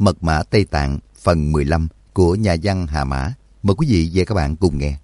Mật mã Tây Tạng phần 15 của nhà văn Hà Mã. Mời quý vị và các bạn cùng nghe.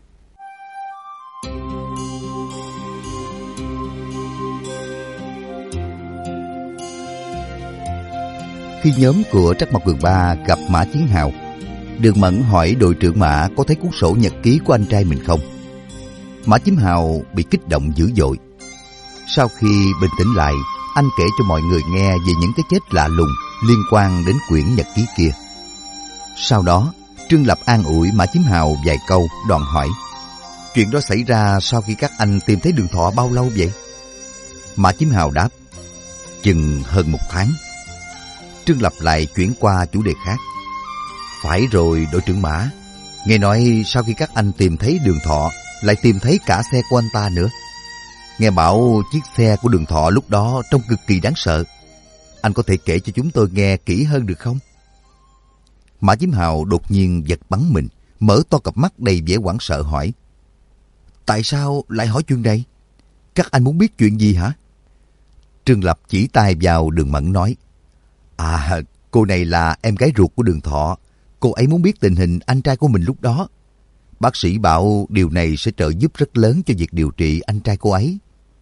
Khi nhóm của Trắc Mộc Cường Ba gặp Mã Chiến Hào, Đường Mẫn hỏi đội trưởng Mã có thấy cuốn sổ nhật ký của anh trai mình không. Mã Chiến Hào bị kích động dữ dội. Sau khi bình tĩnh lại, anh kể cho mọi người nghe về những cái chết lạ lùng liên quan đến quyển nhật ký kia. Sau đó, Trương Lập an ủi Mã Chiến Hào vài câu, đoạn hỏi: chuyện đó xảy ra sau khi các anh tìm thấy Đường Thọ bao lâu vậy? Mã Chiến Hào đáp: chừng hơn 1 tháng. Trương Lập lại chuyển qua chủ đề khác: phải rồi đội trưởng Mã, nghe nói sau khi các anh tìm thấy Đường Thọ, lại tìm thấy cả xe của anh ta nữa. Nghe bảo chiếc xe của Đường Thọ lúc đó trông cực kỳ đáng sợ. Anh có thể kể cho chúng tôi nghe kỹ hơn được không? Mã Chiến Hào đột nhiên giật bắn mình, mở to cặp mắt đầy vẻ hoảng sợ hỏi: tại sao lại hỏi chuyện này? Các anh muốn biết chuyện gì hả? Trương Lập chỉ tay vào Đường Mẫn nói: cô này là em gái ruột của Đường Thọ. Cô ấy muốn biết tình hình anh trai của mình lúc đó. Bác sĩ bảo điều này sẽ trợ giúp rất lớn cho việc điều trị anh trai cô ấy.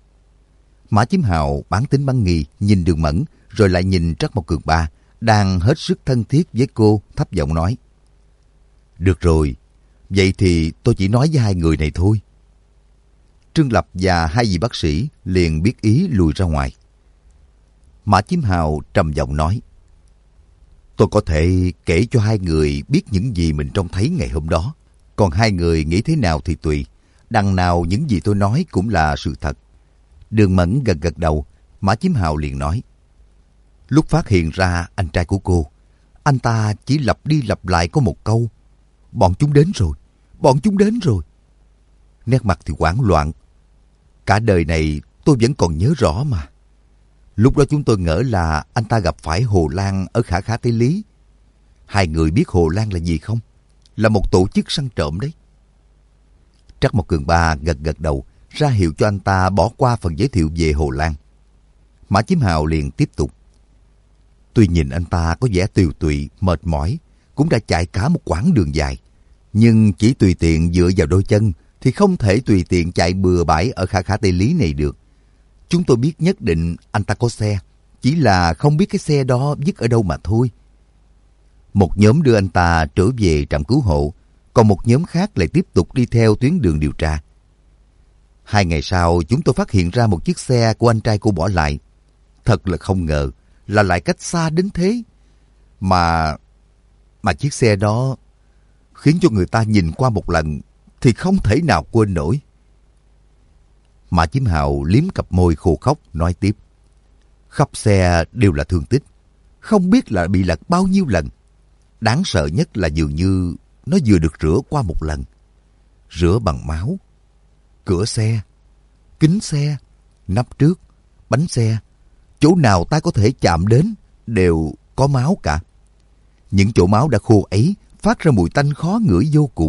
Mã Chiến Hào bán tín bán nghi nhìn Đường Mẫn, rồi lại nhìn Trắc Mộc Cường Ba đang hết sức thân thiết với cô, thấp giọng nói: được rồi, vậy thì tôi chỉ nói với hai người này thôi. Trương Lập và hai vị bác sĩ liền biết ý lùi ra ngoài. Mã Chiến Hào trầm giọng nói: tôi có thể kể cho hai người biết những gì mình trông thấy ngày hôm đó. Còn hai người nghĩ thế nào thì tùy. Đằng nào những gì tôi nói cũng là sự thật. Đường Mẫn gật gật đầu. Mã Chiến Hào liền nói: lúc phát hiện ra anh trai của cô, anh ta chỉ lặp đi lặp lại có một câu: bọn chúng đến rồi, bọn chúng đến rồi. Nét mặt thì hoảng loạn. Cả đời này tôi vẫn còn nhớ rõ mà. Lúc đó chúng tôi ngỡ là anh ta gặp phải Hồ Lan ở Khả Khả Tây Lý. Hai người biết Hồ Lan là gì không? Là một tổ chức săn trộm đấy. Trắc Mộc Cường Ba gật gật đầu, ra hiệu cho anh ta bỏ qua phần giới thiệu về Hồ Lan. Mã Chiến Hào liền tiếp tục: tuy nhìn anh ta có vẻ tiều tụy, mệt mỏi, cũng đã chạy cả một quãng đường dài, nhưng chỉ tùy tiện dựa vào đôi chân thì không thể tùy tiện chạy bừa bãi ở Khả Khả Tây Lý này được. Chúng tôi biết nhất định anh ta có xe, chỉ là không biết cái xe đó vứt ở đâu mà thôi. Một nhóm đưa anh ta trở về trạm cứu hộ, còn một nhóm khác lại tiếp tục đi theo tuyến đường điều tra. 2 ngày sau, chúng tôi phát hiện ra một chiếc xe của anh trai cô bỏ lại. Thật là không ngờ là lại cách xa đến thế. Mà chiếc xe đó khiến cho người ta nhìn qua một lần thì không thể nào quên nổi. Mã Chiến Hào liếm cặp môi khô khóc nói tiếp: khắp xe đều là thương tích, không biết là bị lật bao nhiêu lần. Đáng sợ nhất là dường như nó vừa được rửa qua một lần. Rửa bằng máu. Cửa xe, kính xe, nắp trước, bánh xe, chỗ nào ta có thể chạm đến đều có máu cả. Những chỗ máu đã khô ấy phát ra mùi tanh khó ngửi vô cùng.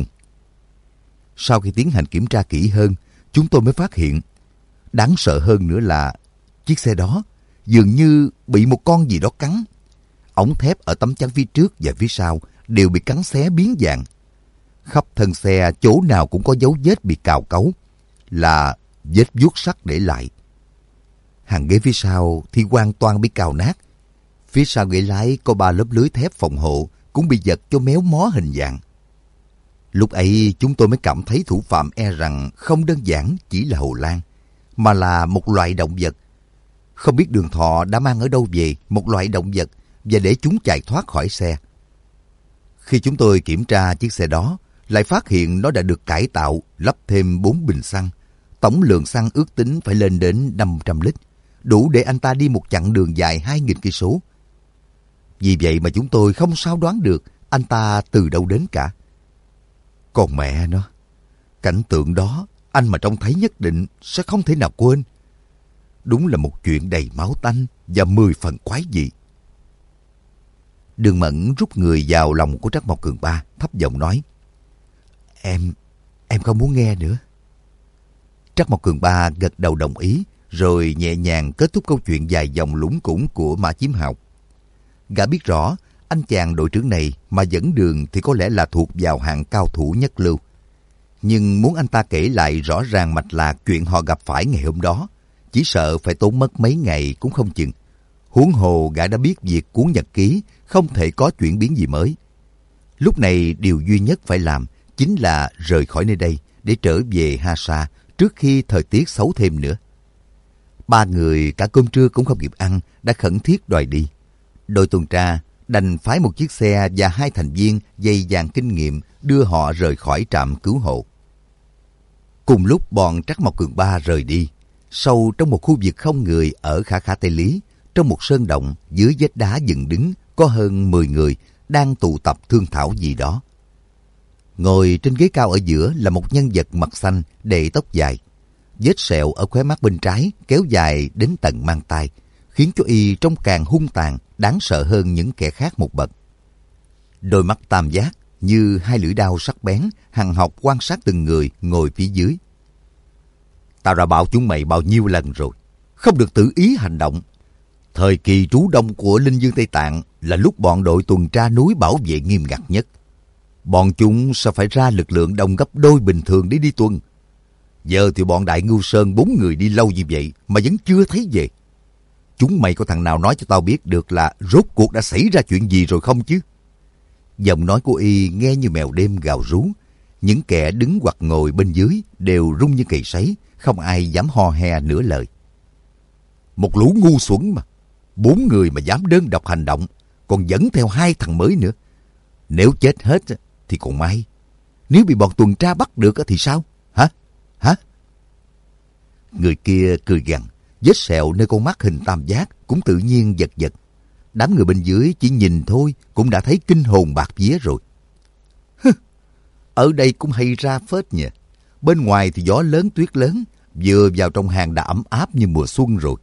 Sau khi tiến hành kiểm tra kỹ hơn, chúng tôi mới phát hiện, đáng sợ hơn nữa là chiếc xe đó dường như bị một con gì đó cắn. Ống thép ở tấm chắn phía trước và phía sau đều bị cắn xé biến dạng. Khắp thân xe chỗ nào cũng có dấu vết bị cào cấu, là vết vuốt sắt để lại. Hàng ghế phía sau thì hoàn toàn bị cào nát. Phía sau ghế lái có 3 lớp lưới thép phòng hộ cũng bị giật cho méo mó hình dạng. Lúc ấy chúng tôi mới cảm thấy thủ phạm e rằng không đơn giản chỉ là Hồ Lan, mà là một loại động vật. Không biết Đường Thọ đã mang ở đâu về một loại động vật và để chúng chạy thoát khỏi xe. Khi chúng tôi kiểm tra chiếc xe đó, lại phát hiện nó đã được cải tạo, lắp thêm 4 bình xăng. Tổng lượng xăng ước tính phải lên đến 500 lít, đủ để anh ta đi một chặng đường dài 2.000 cây số. Vì vậy mà chúng tôi không sao đoán được anh ta từ đâu đến cả. Còn mẹ nó, cảnh tượng đó anh mà trông thấy nhất định sẽ không thể nào quên. Đúng là một chuyện đầy máu tanh và 10 phần quái dị. Đường Mẫn rút người vào lòng của Trắc Mộc Cường Ba, thấp giọng nói: Em không muốn nghe nữa. Trắc Mộc Cường Ba gật đầu đồng ý, rồi nhẹ nhàng kết thúc câu chuyện dài dòng lủng củng của Mã Chiến Hào. Gã biết rõ anh chàng đội trưởng này mà dẫn đường thì có lẽ là thuộc vào hạng cao thủ nhất lưu. Nhưng muốn anh ta kể lại rõ ràng mạch lạc chuyện họ gặp phải ngày hôm đó, chỉ sợ phải tốn mất mấy ngày cũng không chừng. Huống hồ gã đã biết việc cuốn nhật ký không thể có chuyển biến gì mới. Lúc này điều duy nhất phải làm chính là rời khỏi nơi đây để trở về Hasa trước khi thời tiết xấu thêm nữa. Ba người cả cơm trưa cũng không kịp ăn đã khẩn thiết đòi đi. Đội tuần tra đành phái một chiếc xe và 2 thành viên dày dạn kinh nghiệm đưa họ rời khỏi trạm cứu hộ. Cùng lúc bọn Trắc Mộc Cường Ba rời đi, sâu trong một khu vực không người ở Khả Khả Tây Lý, trong một sơn động dưới vách đá dựng đứng có hơn 10 người đang tụ tập thương thảo gì đó. Ngồi trên ghế cao ở giữa là một nhân vật mặt xanh để tóc dài. Vết sẹo ở khóe mắt bên trái kéo dài đến tận mang tai, khiến cho y trông càng hung tàn, đáng sợ hơn những kẻ khác một bậc. Đôi mắt tam giác như 2 lưỡi dao sắc bén, hằn học quan sát từng người ngồi phía dưới. Tao đã bảo chúng mày bao nhiêu lần rồi, không được tự ý hành động. Thời kỳ trú đông của Linh Dương Tây Tạng là lúc bọn đội tuần tra núi bảo vệ nghiêm ngặt nhất. Bọn chúng sẽ phải ra lực lượng đông gấp đôi bình thường để đi tuần. Giờ thì bọn Đại Ngưu Sơn 4 người đi lâu như vậy mà vẫn chưa thấy về. Chúng mày có thằng nào nói cho tao biết được là rốt cuộc đã xảy ra chuyện gì rồi không chứ? Giọng nói của y nghe như mèo đêm gào rú. Những kẻ đứng hoặc ngồi bên dưới đều rung như cầy sấy, không ai dám ho he nửa lời. Một lũ ngu xuẩn mà. 4 người mà dám đơn độc hành động, còn dẫn theo 2 thằng mới nữa. Nếu chết hết thì còn may. Nếu bị bọn tuần tra bắt được thì sao? Hả? Người kia cười gằn, vết sẹo nơi con mắt hình tam giác cũng tự nhiên giật giật. Đám người bên dưới chỉ nhìn thôi cũng đã thấy kinh hồn bạt vía rồi. Ở đây cũng hay ra phết nhỉ. Bên ngoài thì gió lớn tuyết lớn, vừa vào trong hang đã ấm áp như mùa xuân rồi.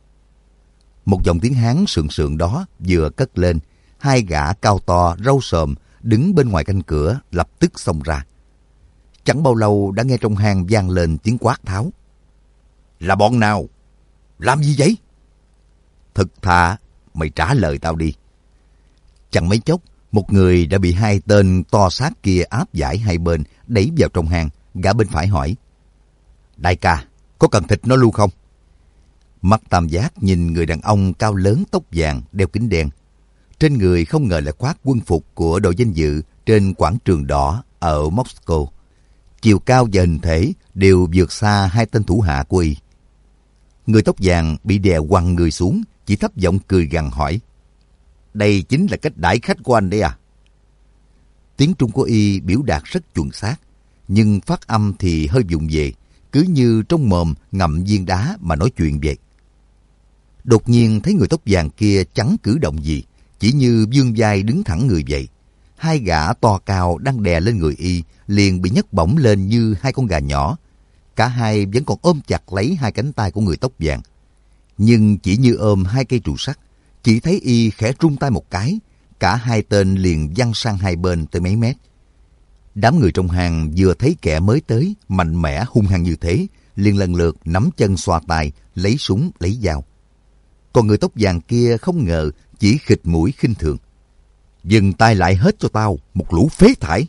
Một dòng tiếng Hán sượng sượng đó vừa cất lên, 2 gã cao to râu sồm đứng bên ngoài canh cửa lập tức xông ra. Chẳng bao lâu đã nghe trong hang vang lên tiếng quát tháo. Là bọn nào? Làm gì vậy? Thực thà, mày trả lời tao đi. Chẳng mấy chốc, một người đã bị 2 tên to xác kia áp giải hai bên, đẩy vào trong hang. Gã bên phải hỏi. Đại ca, có cần thịt nó luôn không? Mắt tam giác nhìn người đàn ông cao lớn tóc vàng, đeo kính đen. Trên người không ngờ là khoác quân phục của đội danh dự trên quảng trường đỏ ở Moscow. Chiều cao và hình thể đều vượt xa 2 tên thủ hạ của y. Người tóc vàng bị đè quằn người xuống, chỉ thấp giọng cười gằn hỏi. Đây chính là cách đãi khách của anh đấy à? Tiếng Trung của y biểu đạt rất chuẩn xác, nhưng phát âm thì hơi vụng về, cứ như trong mồm ngậm viên đá mà nói chuyện vậy. Đột nhiên thấy người tóc vàng kia chẳng cử động gì, chỉ như vươn vai đứng thẳng người vậy. 2 gã to cao đang đè lên người y liền bị nhấc bổng lên như 2 con gà nhỏ. Cả hai vẫn còn ôm chặt lấy 2 cánh tay của người tóc vàng. Nhưng chỉ như ôm 2 cây trụ sắt, chỉ thấy y khẽ rung tay một cái, cả 2 tên liền văng sang hai bên tới mấy mét. Đám người trong hang vừa thấy kẻ mới tới mạnh mẽ hung hăng như thế, liền lần lượt nắm chân xoa tay, lấy súng lấy dao. Còn người tóc vàng kia không ngờ, chỉ khịt mũi khinh thường. Dừng tay lại hết cho tao, một lũ phế thải.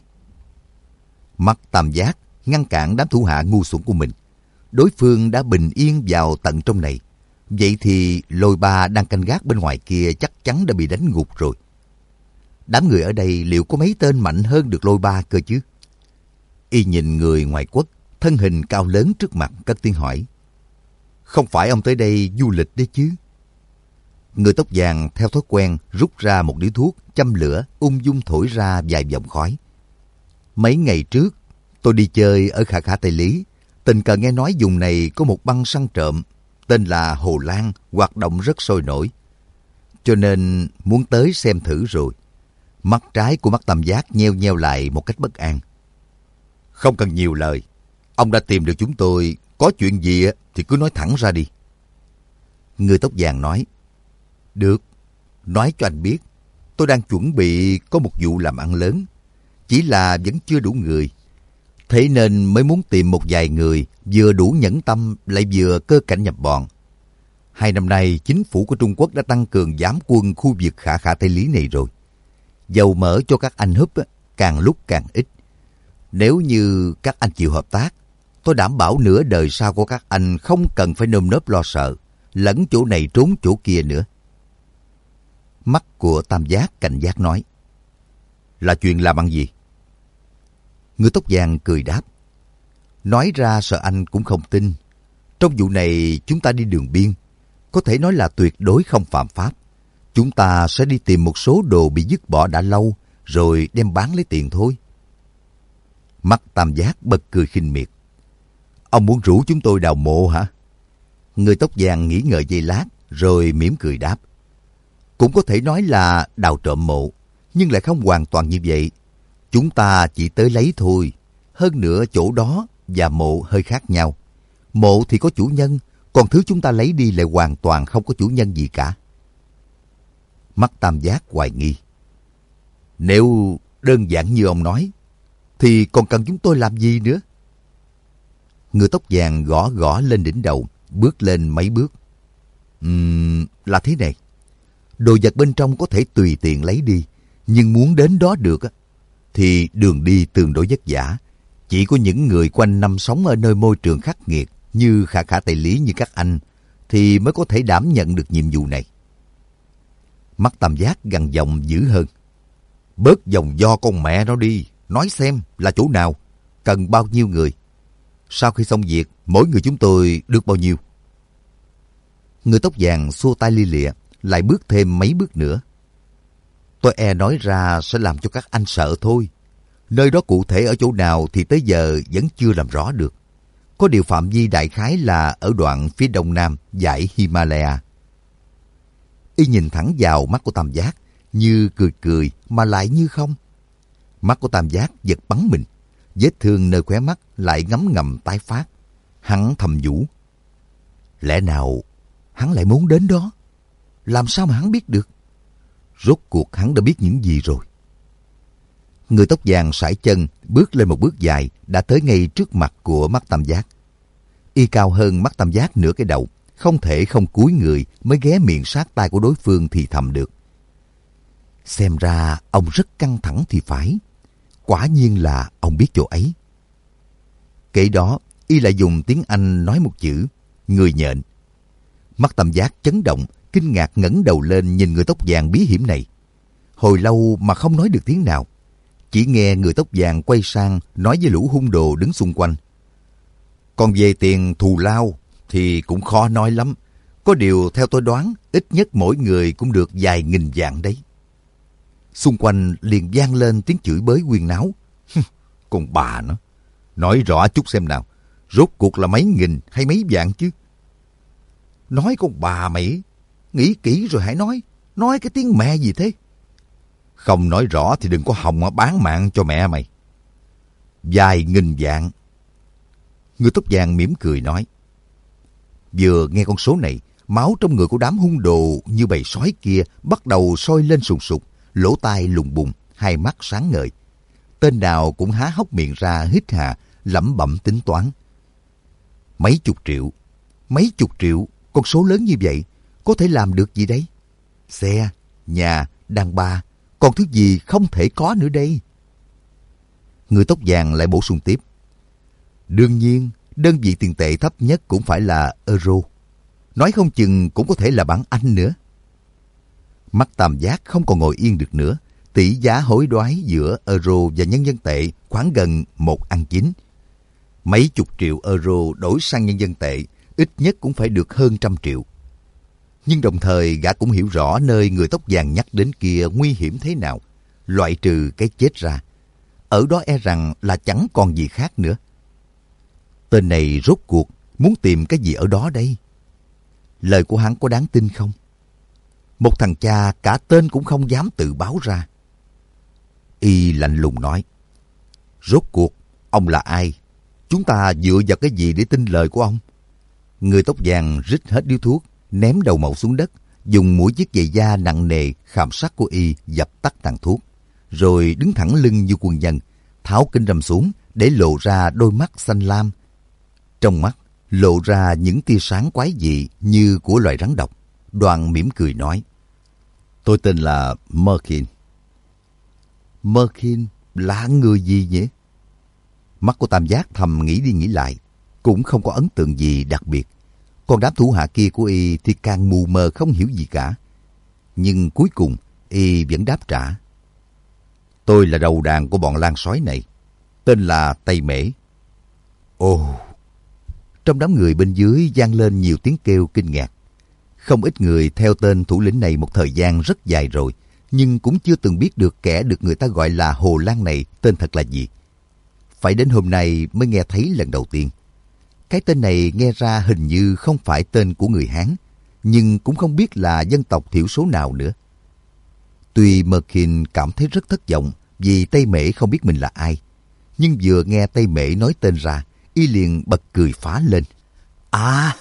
Mắt tam giác ngăn cản đám thủ hạ ngu xuẩn của mình. Đối phương đã bình yên vào tận trong này. Vậy thì Lôi Ba đang canh gác bên ngoài kia chắc chắn đã bị đánh gục rồi. Đám người ở đây liệu có mấy tên mạnh hơn được Lôi Ba cơ chứ? Y nhìn người ngoài quốc, thân hình cao lớn trước mặt cất tiếng hỏi. Không phải ông tới đây du lịch đấy chứ? Người tóc vàng theo thói quen rút ra một điếu thuốc, châm lửa, ung dung thổi ra vài vòng khói. Mấy ngày trước, tôi đi chơi ở Khả Khả Tây Lý. Tình cờ nghe nói vùng này có một băng săn trộm, tên là Hồ Lan, hoạt động rất sôi nổi. Cho nên muốn tới xem thử rồi. Mắt trái của mắt tam giác nheo nheo lại một cách bất an. Không cần nhiều lời. Ông đã tìm được chúng tôi, có chuyện gì thì cứ nói thẳng ra đi. Người tóc vàng nói. Được, nói cho anh biết. Tôi đang chuẩn bị có một vụ làm ăn lớn. Chỉ là vẫn chưa đủ người. Thế nên mới muốn tìm một vài người vừa đủ nhẫn tâm lại vừa cơ cảnh nhập bọn. 2 năm nay, chính phủ của Trung Quốc đã tăng cường giám quân khu vực Khả Khả Tây Lý này rồi. Dầu mỡ cho các anh húp càng lúc càng ít. Nếu như các anh chịu hợp tác, tôi đảm bảo nửa đời sau của các anh không cần phải nơm nớp lo sợ, lẫn chỗ này trốn chỗ kia nữa. Mắt của Tam Giác cảnh giác nói. Là chuyện làm ăn gì? Người tóc vàng cười đáp. Nói ra sợ anh cũng không tin. Trong vụ này chúng ta đi đường biên, có thể nói là tuyệt đối không phạm pháp. Chúng ta sẽ đi tìm một số đồ bị dứt bỏ đã lâu, rồi đem bán lấy tiền thôi. Mắt Tam Giác bật cười khinh miệt. Ông muốn rủ chúng tôi đào mộ hả? Người tóc vàng nghĩ ngợi giây lát, rồi mỉm cười đáp. Cũng có thể nói là đào trộm mộ, nhưng lại không hoàn toàn như vậy. Chúng ta chỉ tới lấy thôi. Hơn nữa chỗ đó và mộ hơi khác nhau. Mộ thì có chủ nhân, còn thứ chúng ta lấy đi lại hoàn toàn không có chủ nhân gì cả. Mắt Tam Giác hoài nghi. Nếu đơn giản như ông nói, thì còn cần chúng tôi làm gì nữa? Người tóc vàng gõ gõ lên đỉnh đầu, bước lên mấy bước. Là thế này. Đồ vật bên trong có thể tùy tiện lấy đi, nhưng muốn đến đó được thì đường đi tương đối vất vả. Chỉ có những người quanh năm sống ở nơi môi trường khắc nghiệt như khả khả tài lý như các anh thì mới có thể đảm nhận được nhiệm vụ này. Mắt Tam Giác gằn giọng dữ hơn. Bớt dòng do con mẹ nó đi, nói xem là chỗ nào, cần bao nhiêu người. Sau khi xong việc, mỗi người chúng tôi được bao nhiêu? Người tóc vàng xua tay lia lịa, lại bước thêm mấy bước nữa. Tôi e nói ra sẽ làm cho các anh sợ thôi. Nơi đó cụ thể ở chỗ nào thì tới giờ vẫn chưa làm rõ được. Có điều phạm vi đại khái là ở đoạn phía đông nam dãy Himalaya. Y nhìn thẳng vào mắt của Tam Giác, như cười cười mà lại như không. Mắt của Tam Giác giật bắn mình, vết thương nơi khóe mắt lại ngấm ngầm tái phát. Hắn thầm nhủ. Lẽ nào hắn lại muốn đến đó? Làm sao mà hắn biết được? Rốt cuộc hắn đã biết những gì rồi? Người tóc vàng sải chân, bước lên một bước dài, đã tới ngay trước mặt của mắt Tam Giác. Y cao hơn mắt Tam Giác nửa cái đầu, không thể không cúi người mới ghé miệng sát tai của đối phương thì thầm được. Xem ra ông rất căng thẳng thì phải. Quả nhiên là ông biết chỗ ấy. Kể đó, Y lại dùng tiếng Anh nói một chữ, người nhện. Mắt Tam Giác chấn động, kinh ngạc ngẩng đầu lên nhìn người tóc vàng bí hiểm này. Hồi lâu mà không nói được tiếng nào. Chỉ nghe người tóc vàng quay sang nói với lũ hung đồ đứng xung quanh. Còn về tiền thù lao thì cũng khó nói lắm. Có điều theo tôi đoán, ít nhất mỗi người cũng được vài nghìn vạn đấy. Xung quanh liền vang lên tiếng chửi bới huyên náo. Còn bà nó, nói rõ chút xem nào, rốt cuộc là mấy nghìn hay mấy vạn chứ? Nói con bà mày, nghĩ kỹ rồi hãy nói cái tiếng mẹ gì thế? Không nói rõ thì đừng có hòng bán mạng cho mẹ mày. Vài nghìn vạn. Người tóc vàng mỉm cười nói. Vừa nghe con số này, máu trong người của đám hung đồ như bầy sói kia bắt đầu sôi lên sùng sục, lỗ tai lùng bùng, hai mắt sáng ngời. Tên nào cũng há hốc miệng ra hít hà, lẩm bẩm tính toán. Mấy chục triệu, con số lớn như vậy, có thể làm được gì đấy? Xe, nhà, đàn bà, còn thứ gì không thể có nữa đây? Người tóc vàng lại bổ sung tiếp. Đương nhiên, đơn vị tiền tệ thấp nhất cũng phải là euro. Nói không chừng cũng có thể là bảng Anh nữa. Mắt Tam Giác không còn ngồi yên được nữa. Tỷ giá hối đoái giữa euro và nhân dân tệ khoảng gần 1:9. Mấy chục triệu euro đổi sang nhân dân tệ, ít nhất cũng phải được hơn 100 triệu. Nhưng đồng thời gã cũng hiểu rõ nơi người tóc vàng nhắc đến kia nguy hiểm thế nào. Loại trừ cái chết ra, ở đó e rằng là chẳng còn gì khác nữa. Tên này rốt cuộc muốn tìm cái gì ở đó đây? Lời của hắn có đáng tin không? Một thằng cha cả tên cũng không dám tự báo ra. Y lạnh lùng nói. Rốt cuộc ông là ai? Chúng ta dựa vào cái gì để tin lời của ông? Người tóc vàng rít hết điếu thuốc, ném đầu mẩu xuống đất, dùng mũi chiếc giày da nặng nề khảm sắt của Y dập tắt tàn thuốc, rồi đứng thẳng lưng như quân nhân, tháo kính râm xuống để lộ ra đôi mắt xanh lam. Trong mắt lộ ra những tia sáng quái dị như của loài rắn độc. Đoàn mỉm cười nói. Tôi tên là Merkin. Merkin là người gì nhỉ? Mắt của Tam Giác thầm nghĩ đi nghĩ lại, cũng không có ấn tượng gì đặc biệt. Còn đám thủ hạ kia của y thì càng mù mờ không hiểu gì cả. Nhưng cuối cùng y vẫn đáp trả. Tôi là đầu đàn của bọn lang sói này, tên là Tây Mễ. Ồ! Trong đám người bên dưới vang lên nhiều tiếng kêu kinh ngạc. Không ít người theo tên thủ lĩnh này một thời gian rất dài rồi, nhưng cũng chưa từng biết được kẻ được người ta gọi là Hồ Lan này tên thật là gì. Phải đến hôm nay mới nghe thấy lần đầu tiên. Cái tên này nghe ra hình như không phải tên của người Hán, nhưng cũng không biết là dân tộc thiểu số nào nữa. Tuy Merkin cảm thấy rất thất vọng vì Tây Mễ không biết mình là ai, nhưng vừa nghe Tây Mễ nói tên ra, y liền bật cười phá lên. À,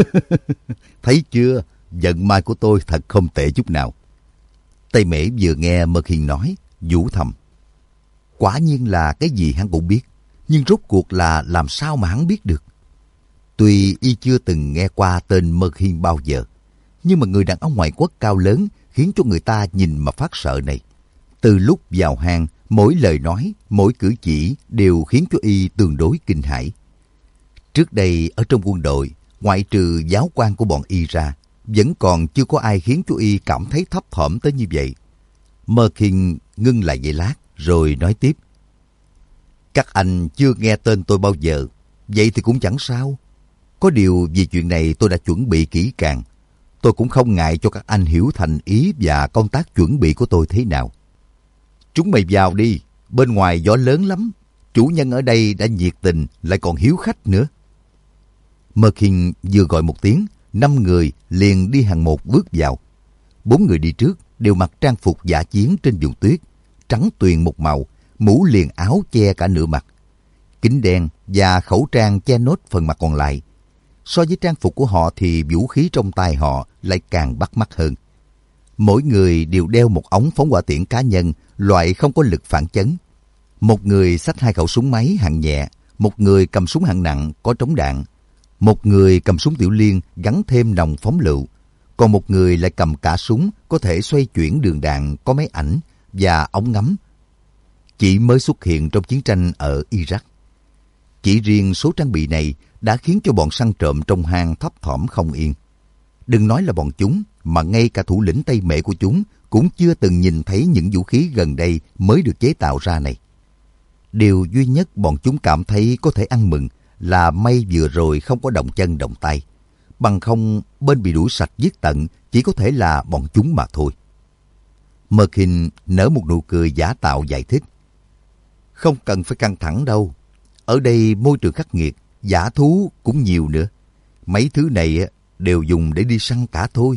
thấy chưa, vận may của tôi thật không tệ chút nào. Tây Mễ vừa nghe Merkin nói, vũ thầm. Quả nhiên là cái gì hắn cũng biết, nhưng rốt cuộc là làm sao mà hắn biết được. Tuy y chưa từng nghe qua tên Merkin bao giờ, nhưng mà người đàn ông ngoại quốc cao lớn khiến cho người ta nhìn mà phát sợ này. Từ lúc vào hang, mỗi lời nói, mỗi cử chỉ đều khiến cho y tương đối kinh hãi. Trước đây ở trong quân đội, ngoại trừ giáo quan của bọn y ra, vẫn còn chưa có ai khiến cho y cảm thấy thấp thỏm tới như vậy. Merkin ngưng lại giây lát, rồi nói tiếp. Các anh chưa nghe tên tôi bao giờ, vậy thì cũng chẳng sao. Có điều vì chuyện này tôi đã chuẩn bị kỹ càng. Tôi cũng không ngại cho các anh hiểu thành ý và công tác chuẩn bị của tôi thế nào. Chúng mày vào đi, bên ngoài gió lớn lắm. Chủ nhân ở đây đã nhiệt tình, lại còn hiếu khách nữa. Merkin vừa gọi một tiếng, 5 người liền đi hàng một bước vào. 4 người đi trước đều mặc trang phục dã chiến trên vùng tuyết, trắng tuyền một màu, mũ liền áo che cả nửa mặt, kính đen và khẩu trang che nốt phần mặt còn lại. So với trang phục của họ thì vũ khí trong tay họ lại càng bắt mắt hơn. Mỗi người đều đeo một ống phóng hỏa tiễn cá nhân, loại không có lực phản chấn. Một người xách 2 khẩu súng máy hạng nhẹ, một người cầm súng hạng nặng có trống đạn, một người cầm súng tiểu liên gắn thêm nòng phóng lựu, còn một người lại cầm cả súng có thể xoay chuyển đường đạn có máy ảnh và ống ngắm. Chỉ mới xuất hiện trong chiến tranh ở Iraq. Chỉ riêng số trang bị này đã khiến cho bọn săn trộm trong hang thấp thỏm không yên. Đừng nói là bọn chúng, mà ngay cả thủ lĩnh Tây Mễ của chúng cũng chưa từng nhìn thấy những vũ khí gần đây mới được chế tạo ra này. Điều duy nhất bọn chúng cảm thấy có thể ăn mừng là may vừa rồi không có động chân động tay. Bằng không, bên bị đuổi sạch giết tận chỉ có thể là bọn chúng mà thôi. Merkin nở một nụ cười giả tạo giải thích. Không cần phải căng thẳng đâu. Ở đây môi trường khắc nghiệt, dã thú cũng nhiều nữa. Mấy thứ này đều dùng để đi săn cả thôi.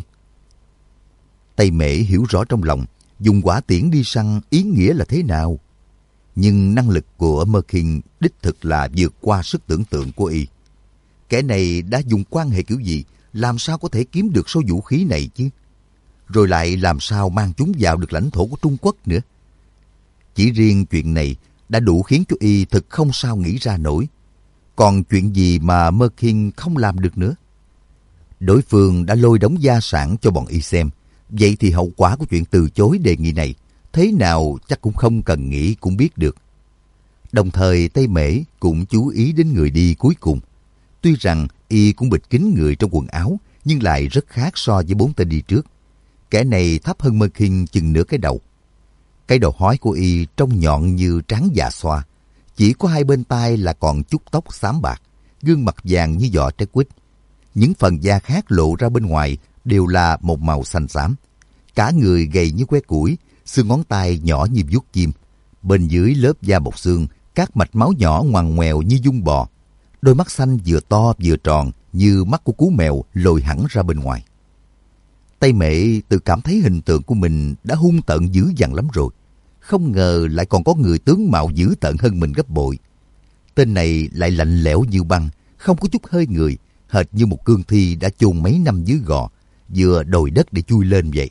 Tây Mễ hiểu rõ trong lòng, dùng hỏa tiễn đi săn ý nghĩa là thế nào. Nhưng năng lực của Merkin đích thực là vượt qua sức tưởng tượng của y. Kẻ này đã dùng quan hệ kiểu gì, làm sao có thể kiếm được số vũ khí này chứ? Rồi lại làm sao mang chúng vào được lãnh thổ của Trung Quốc nữa? Chỉ riêng chuyện này đã đủ khiến cho y thực không sao nghĩ ra nổi. Còn chuyện gì mà Merkin không làm được nữa? Đối phương đã lôi đống gia sản cho bọn y xem. Vậy thì hậu quả của chuyện từ chối đề nghị này thế nào chắc cũng không cần nghĩ cũng biết được. Đồng thời Tây Mễ cũng chú ý đến người đi cuối cùng. Tuy rằng y cũng bịt kín người trong quần áo, nhưng lại rất khác so với 4 tên đi trước. Kẻ này thấp hơn Merkin chừng nửa cái đầu. Cái đầu hói của y trông nhọn như trán già xoa. Chỉ có 2 bên tai là còn chút tóc xám bạc, gương mặt vàng như giò trái quýt. Những phần da khác lộ ra bên ngoài đều là một màu xanh xám. Cả người gầy như que củi, xương ngón tay nhỏ như vuốt chim. Bên dưới lớp da bọc xương, các mạch máu nhỏ ngoằn ngoèo như dung bò. Đôi mắt xanh vừa to vừa tròn như mắt của cú mèo lồi hẳn ra bên ngoài. Tây Mễ tự cảm thấy hình tượng của mình đã hung tợn dữ dằn lắm rồi. Không ngờ lại còn có người tướng mạo dữ tợn hơn mình gấp bội. Tên này lại lạnh lẽo như băng, không có chút hơi người, hệt như một cương thi đã chôn mấy năm dưới gò, vừa đồi đất để chui lên vậy.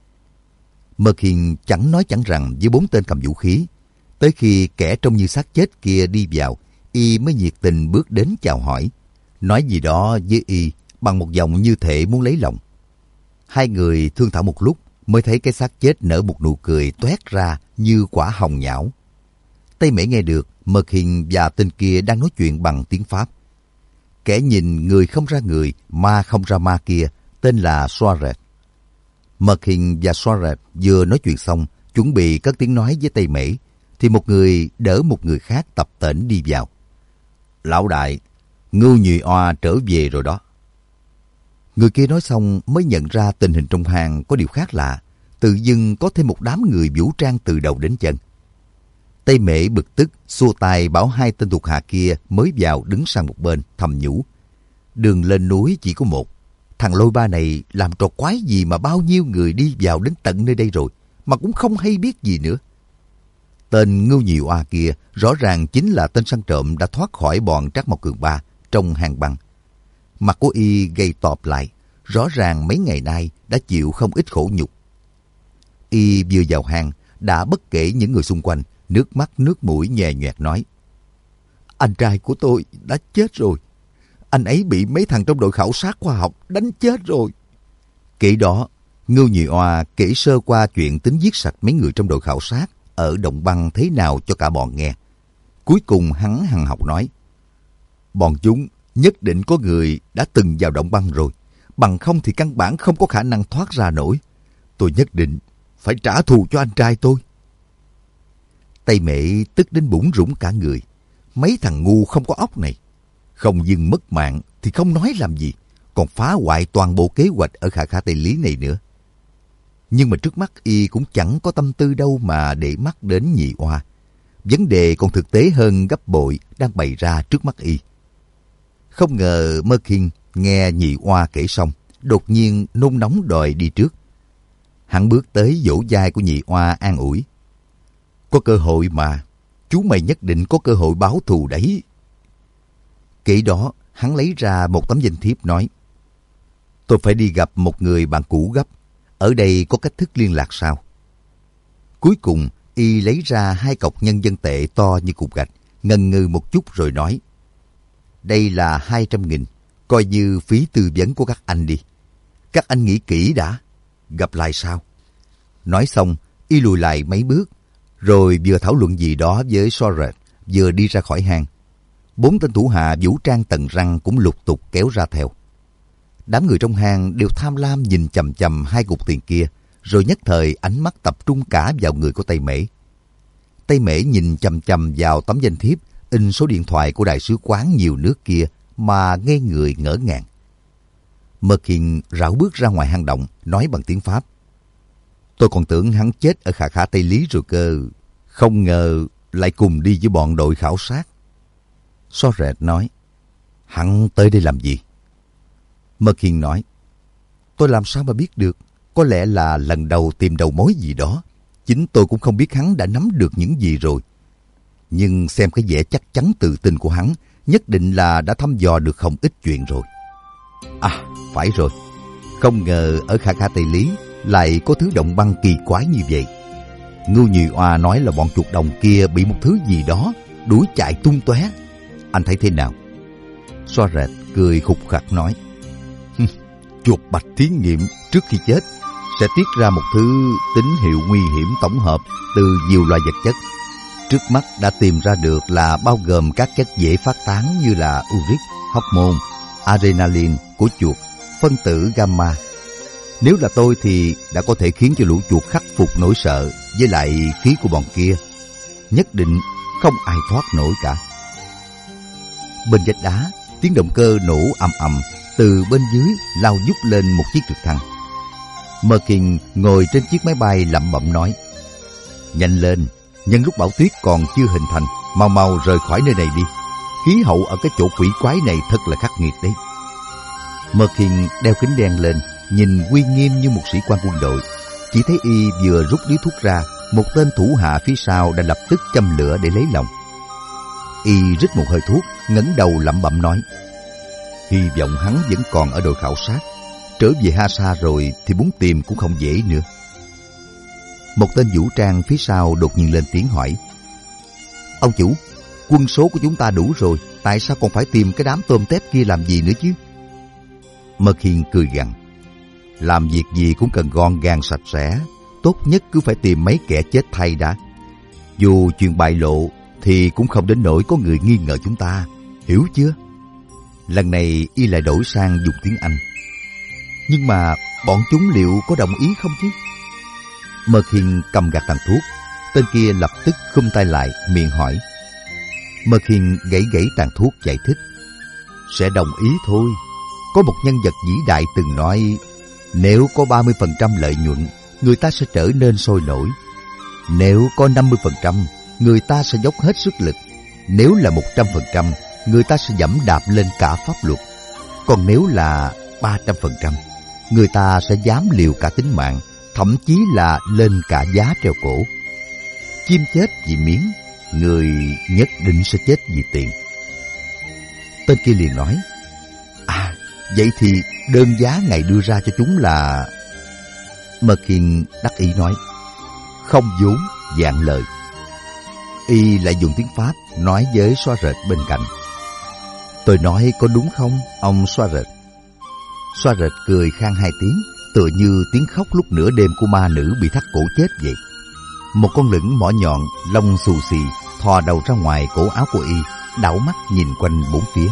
Merkin chẳng nói chẳng rằng với 4 tên cầm vũ khí. Tới khi kẻ trông như xác chết kia đi vào, y mới nhiệt tình bước đến chào hỏi, nói gì đó với y bằng một giọng như thể muốn lấy lòng. 2 người thương thảo một lúc, mới thấy cái xác chết nở một nụ cười toét ra như quả hồng nhão. Tây Mễ nghe được Mật Hiền và tên kia đang nói chuyện bằng tiếng Pháp. Kẻ nhìn người không ra người, ma không ra ma kia tên là Soaret. Mật Hiền và Soaret vừa nói chuyện xong, chuẩn bị cất tiếng nói với Tây Mễ, thì một người đỡ một người khác tập tễnh đi vào. Lão đại, Ngưu Nhụy Oa trở về rồi đó. Người kia nói xong mới nhận ra tình hình trong hang có điều khác lạ. Tự dưng có thêm một đám người vũ trang từ đầu đến chân. Tây Mễ bực tức xua tay bảo hai tên thuộc hạ kia mới vào đứng sang một bên, thầm nhủ: đường lên núi chỉ có một. Thằng Lôi Ba này làm trò quái gì mà bao nhiêu người đi vào đến tận nơi đây rồi mà cũng không hay biết gì nữa. Tên Ngưu Nhụy Oa kia rõ ràng chính là tên săn trộm đã thoát khỏi bọn Trác Mộc Cường Ba trong hang băng. Mặt của y gầy tọp lại, rõ ràng mấy ngày nay đã chịu không ít khổ nhục. Y vừa vào hang đã bất kể những người xung quanh, nước mắt nước mũi nhè nhoẹt nói: anh trai của tôi đã chết rồi. Anh ấy bị mấy thằng trong đội khảo sát khoa học đánh chết rồi. Kể đó, Ngưu Nhụy Oa kể sơ qua chuyện tính giết sạch mấy người trong đội khảo sát ở Động Băng thế nào cho cả bọn nghe. Cuối cùng hắn hằn học nói: bọn chúng nhất định có người đã từng vào Động Băng rồi, bằng không thì căn bản không có khả năng thoát ra nổi. Tôi nhất định phải trả thù cho anh trai tôi. Tây Mễ tức đến bủn rủn cả người. Mấy thằng ngu không có óc này, không dừng mất mạng thì không nói làm gì, còn phá hoại toàn bộ kế hoạch ở Khả Khả Tây Lý này nữa. Nhưng mà trước mắt y cũng chẳng có tâm tư đâu mà để mắt đến Nhị Oa. Vấn đề còn thực tế hơn gấp bội đang bày ra trước mắt y. Không ngờ Mơ Kinh nghe Nhị Oa kể xong, đột nhiên nôn nóng đòi đi trước. Hắn bước tới vỗ vai của Nhị Oa an ủi: có cơ hội mà, chú mày nhất định có cơ hội báo thù đấy. Kể đó, hắn lấy ra một tấm danh thiếp nói: tôi phải đi gặp một người bạn cũ gấp, ở đây có cách thức liên lạc sao? Cuối cùng, y lấy ra 2 cọc nhân dân tệ to như cục gạch, ngần ngừ một chút rồi nói: đây là 200.000, coi như phí tư vấn của các anh đi. Các anh nghĩ kỹ đã, gặp lại sau. Nói xong, y lùi lại mấy bước, rồi vừa thảo luận gì đó với Soaret, vừa đi ra khỏi hang. 4 tên thủ hạ vũ trang tầng răng cũng lục tục kéo ra theo. Đám người trong hang đều tham lam nhìn chằm chằm 2 cục tiền kia, rồi nhất thời ánh mắt tập trung cả vào người của Tây Mễ. Tây Mễ nhìn chằm chằm vào tấm danh thiếp in số điện thoại của đại sứ quán nhiều nước kia mà ngây người ngỡ ngàng. Mật Hiền rảo bước ra ngoài hang động, nói bằng tiếng Pháp: tôi còn tưởng hắn chết ở Khả Khả Tây Lý rồi cơ, không ngờ lại cùng đi với bọn đội khảo sát. Soaret nói: hắn tới đây làm gì? Mật Hiền nói: tôi làm sao mà biết được, có lẽ là lần đầu tìm đầu mối gì đó. Chính tôi cũng không biết hắn đã nắm được những gì rồi. Nhưng xem cái vẻ chắc chắn tự tin của hắn, nhất định là đã thăm dò được không ít chuyện rồi. À, phải rồi. Không ngờ ở Khả Khả Tây Lý lại có thứ động băng kỳ quái như vậy. Ngưu Nhụy Oa nói là bọn chuột đồng kia bị một thứ gì đó đuổi chạy tung tóe. Anh thấy thế nào? Soaret cười khục khặc nói: chuột bạch thí nghiệm trước khi chết sẽ tiết ra một thứ tín hiệu nguy hiểm tổng hợp từ nhiều loại vật chất. Trước mắt đã tìm ra được là bao gồm các chất dễ phát tán như là uric, hormone, adrenaline của chuột, phân tử gamma. Nếu là tôi thì đã có thể khiến cho lũ chuột khắc phục nỗi sợ với lại khí của bọn kia. Nhất định không ai thoát nổi cả. Bên vách đá, tiếng động cơ nổ ầm ầm, từ bên dưới lao vút lên một chiếc trực thăng. Mơ Kinh ngồi trên chiếc máy bay lẩm bẩm nói: nhanh lên, nhân lúc bão tuyết còn chưa hình thành, mau mau rời khỏi nơi này đi. Khí hậu ở cái chỗ quỷ quái này thật là khắc nghiệt đấy. Mơ Kinh đeo kính đen lên, nhìn uy nghiêm như một sĩ quan quân đội. Chỉ thấy y vừa rút điếu thuốc ra, một tên thủ hạ phía sau đã lập tức châm lửa để lấy lòng. Y rít một hơi thuốc, ngẩng đầu lẩm bẩm nói: hy vọng hắn vẫn còn ở đội khảo sát. Trở về Hasa rồi thì muốn tìm cũng không dễ nữa. Một tên vũ trang phía sau đột nhiên lên tiếng hỏi: ông chủ, quân số của chúng ta đủ rồi, tại sao còn phải tìm cái đám tôm tép kia làm gì nữa chứ? Mật Hiền cười gằn: Làm việc gì cũng cần gọn gàng sạch sẽ. Tốt nhất cứ phải tìm mấy kẻ chết thay đã. Dù chuyện bại lộ thì cũng không đến nỗi có người nghi ngờ chúng ta. Hiểu chưa? Lần này y lại đổi sang dùng tiếng Anh. Nhưng mà bọn chúng liệu có đồng ý không chứ? Mơ Khiên cầm gạt tàn thuốc. Tên kia lập tức khum tay lại, miệng hỏi. Mơ Khiên gãy gãy tàn thuốc giải thích. Sẽ đồng ý thôi. Có một nhân vật vĩ đại từng nói, nếu có 30% lợi nhuận, người ta sẽ trở nên sôi nổi. Nếu có 50%, người ta sẽ dốc hết sức lực. Nếu là 100%, người ta sẽ giẫm đạp lên cả pháp luật. Còn nếu là 300%, người ta sẽ dám liều cả tính mạng, thậm chí là lên cả giá treo cổ. Chim chết vì miếng, người nhất định sẽ chết vì tiền. Tên kia liền nói, vậy thì đơn giá ngài đưa ra cho chúng là... Mơ Khiên đắc ý nói, không vốn vạn lời. Y lại dùng tiếng Pháp nói với Xoa Rệt bên cạnh. Tôi nói có đúng không, ông Xoa Rệt? Xoa Rệt cười khan hai tiếng, tựa như tiếng khóc lúc nửa đêm của ma nữ bị thắt cổ chết vậy. Một con lửng mỏ nhọn, lông xù xì, thò đầu ra ngoài cổ áo của y, đảo mắt nhìn quanh bốn phía.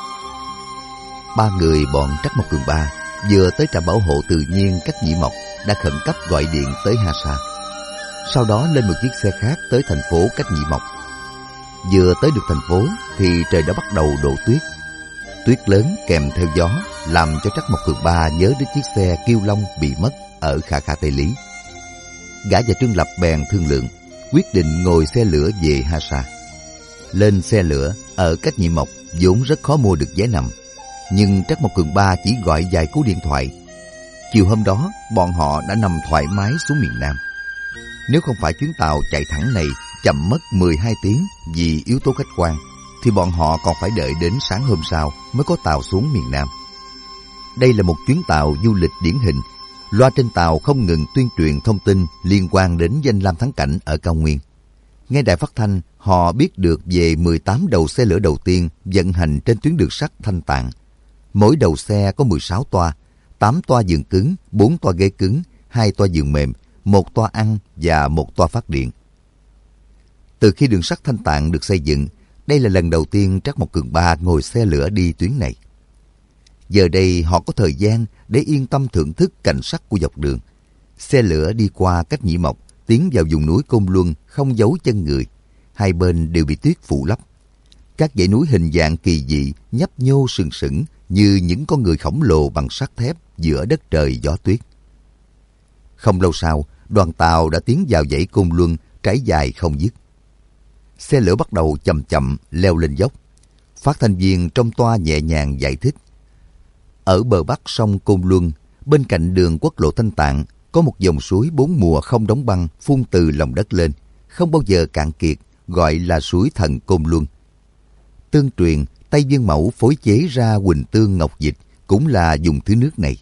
Ba người bọn Trắc Mộc Cường Ba vừa tới trạm bảo hộ tự nhiên Cách Nhĩ Mộc đã khẩn cấp gọi điện tới Ha Sa. Sau đó lên một chiếc xe khác tới thành phố Cách Nhĩ Mộc. Vừa tới được thành phố thì trời đã bắt đầu đổ tuyết. Tuyết lớn kèm theo gió làm cho Trắc Mộc Cường Ba nhớ đến chiếc xe Kiêu Long bị mất ở Kha Kha Tây Lý. Gã và Trương Lập bèn thương lượng, quyết định ngồi xe lửa về Ha Sa. Lên xe lửa ở Cách Nhĩ Mộc vốn rất khó mua được vé nằm, nhưng Trắc Mộc Cường Ba chỉ gọi vài cú điện thoại. Chiều hôm đó, bọn họ đã nằm thoải mái xuống miền Nam. Nếu không phải chuyến tàu chạy thẳng này chậm mất 12 tiếng vì yếu tố khách quan, thì bọn họ còn phải đợi đến sáng hôm sau mới có tàu xuống miền Nam. Đây là một chuyến tàu du lịch điển hình. Loa trên tàu không ngừng tuyên truyền thông tin liên quan đến danh lam thắng cảnh ở cao nguyên. Nghe đài phát thanh, họ biết được về 18 đầu xe lửa đầu tiên vận hành trên tuyến đường sắt Thanh Tạng. Mỗi đầu xe có 16 toa, 8 toa giường cứng, 4 toa ghế cứng, 2 toa giường mềm, 1 toa ăn và 1 toa phát điện. Từ khi đường sắt Thanh Tạng được xây dựng, đây là lần đầu tiên Trắc Mộc Cường Ba ngồi xe lửa đi tuyến này. Giờ đây họ có thời gian để yên tâm thưởng thức cảnh sắc của dọc đường. Xe lửa đi qua Cách Nhĩ Mộc, tiến vào vùng núi Côn Luân không giấu chân người. Hai bên đều bị tuyết phủ lấp. Các dãy núi hình dạng kỳ dị nhấp nhô sừng sững như những con người khổng lồ bằng sắt thép giữa đất trời gió tuyết. Không lâu sau, đoàn tàu đã tiến vào dãy Côn Luân trải dài không dứt. Xe lửa bắt đầu chậm chậm leo lên dốc. Phát thanh viên trong toa nhẹ nhàng giải thích. Ở bờ bắc sông Côn Luân, bên cạnh đường quốc lộ Thanh Tạng, có một dòng suối 4 mùa không đóng băng phun từ lòng đất lên, không bao giờ cạn kiệt, gọi là suối thần Côn Luân. Tương truyền, Tây Dương Mẫu phối chế ra Huỳnh Tương Ngọc Dịch cũng là dùng thứ nước này.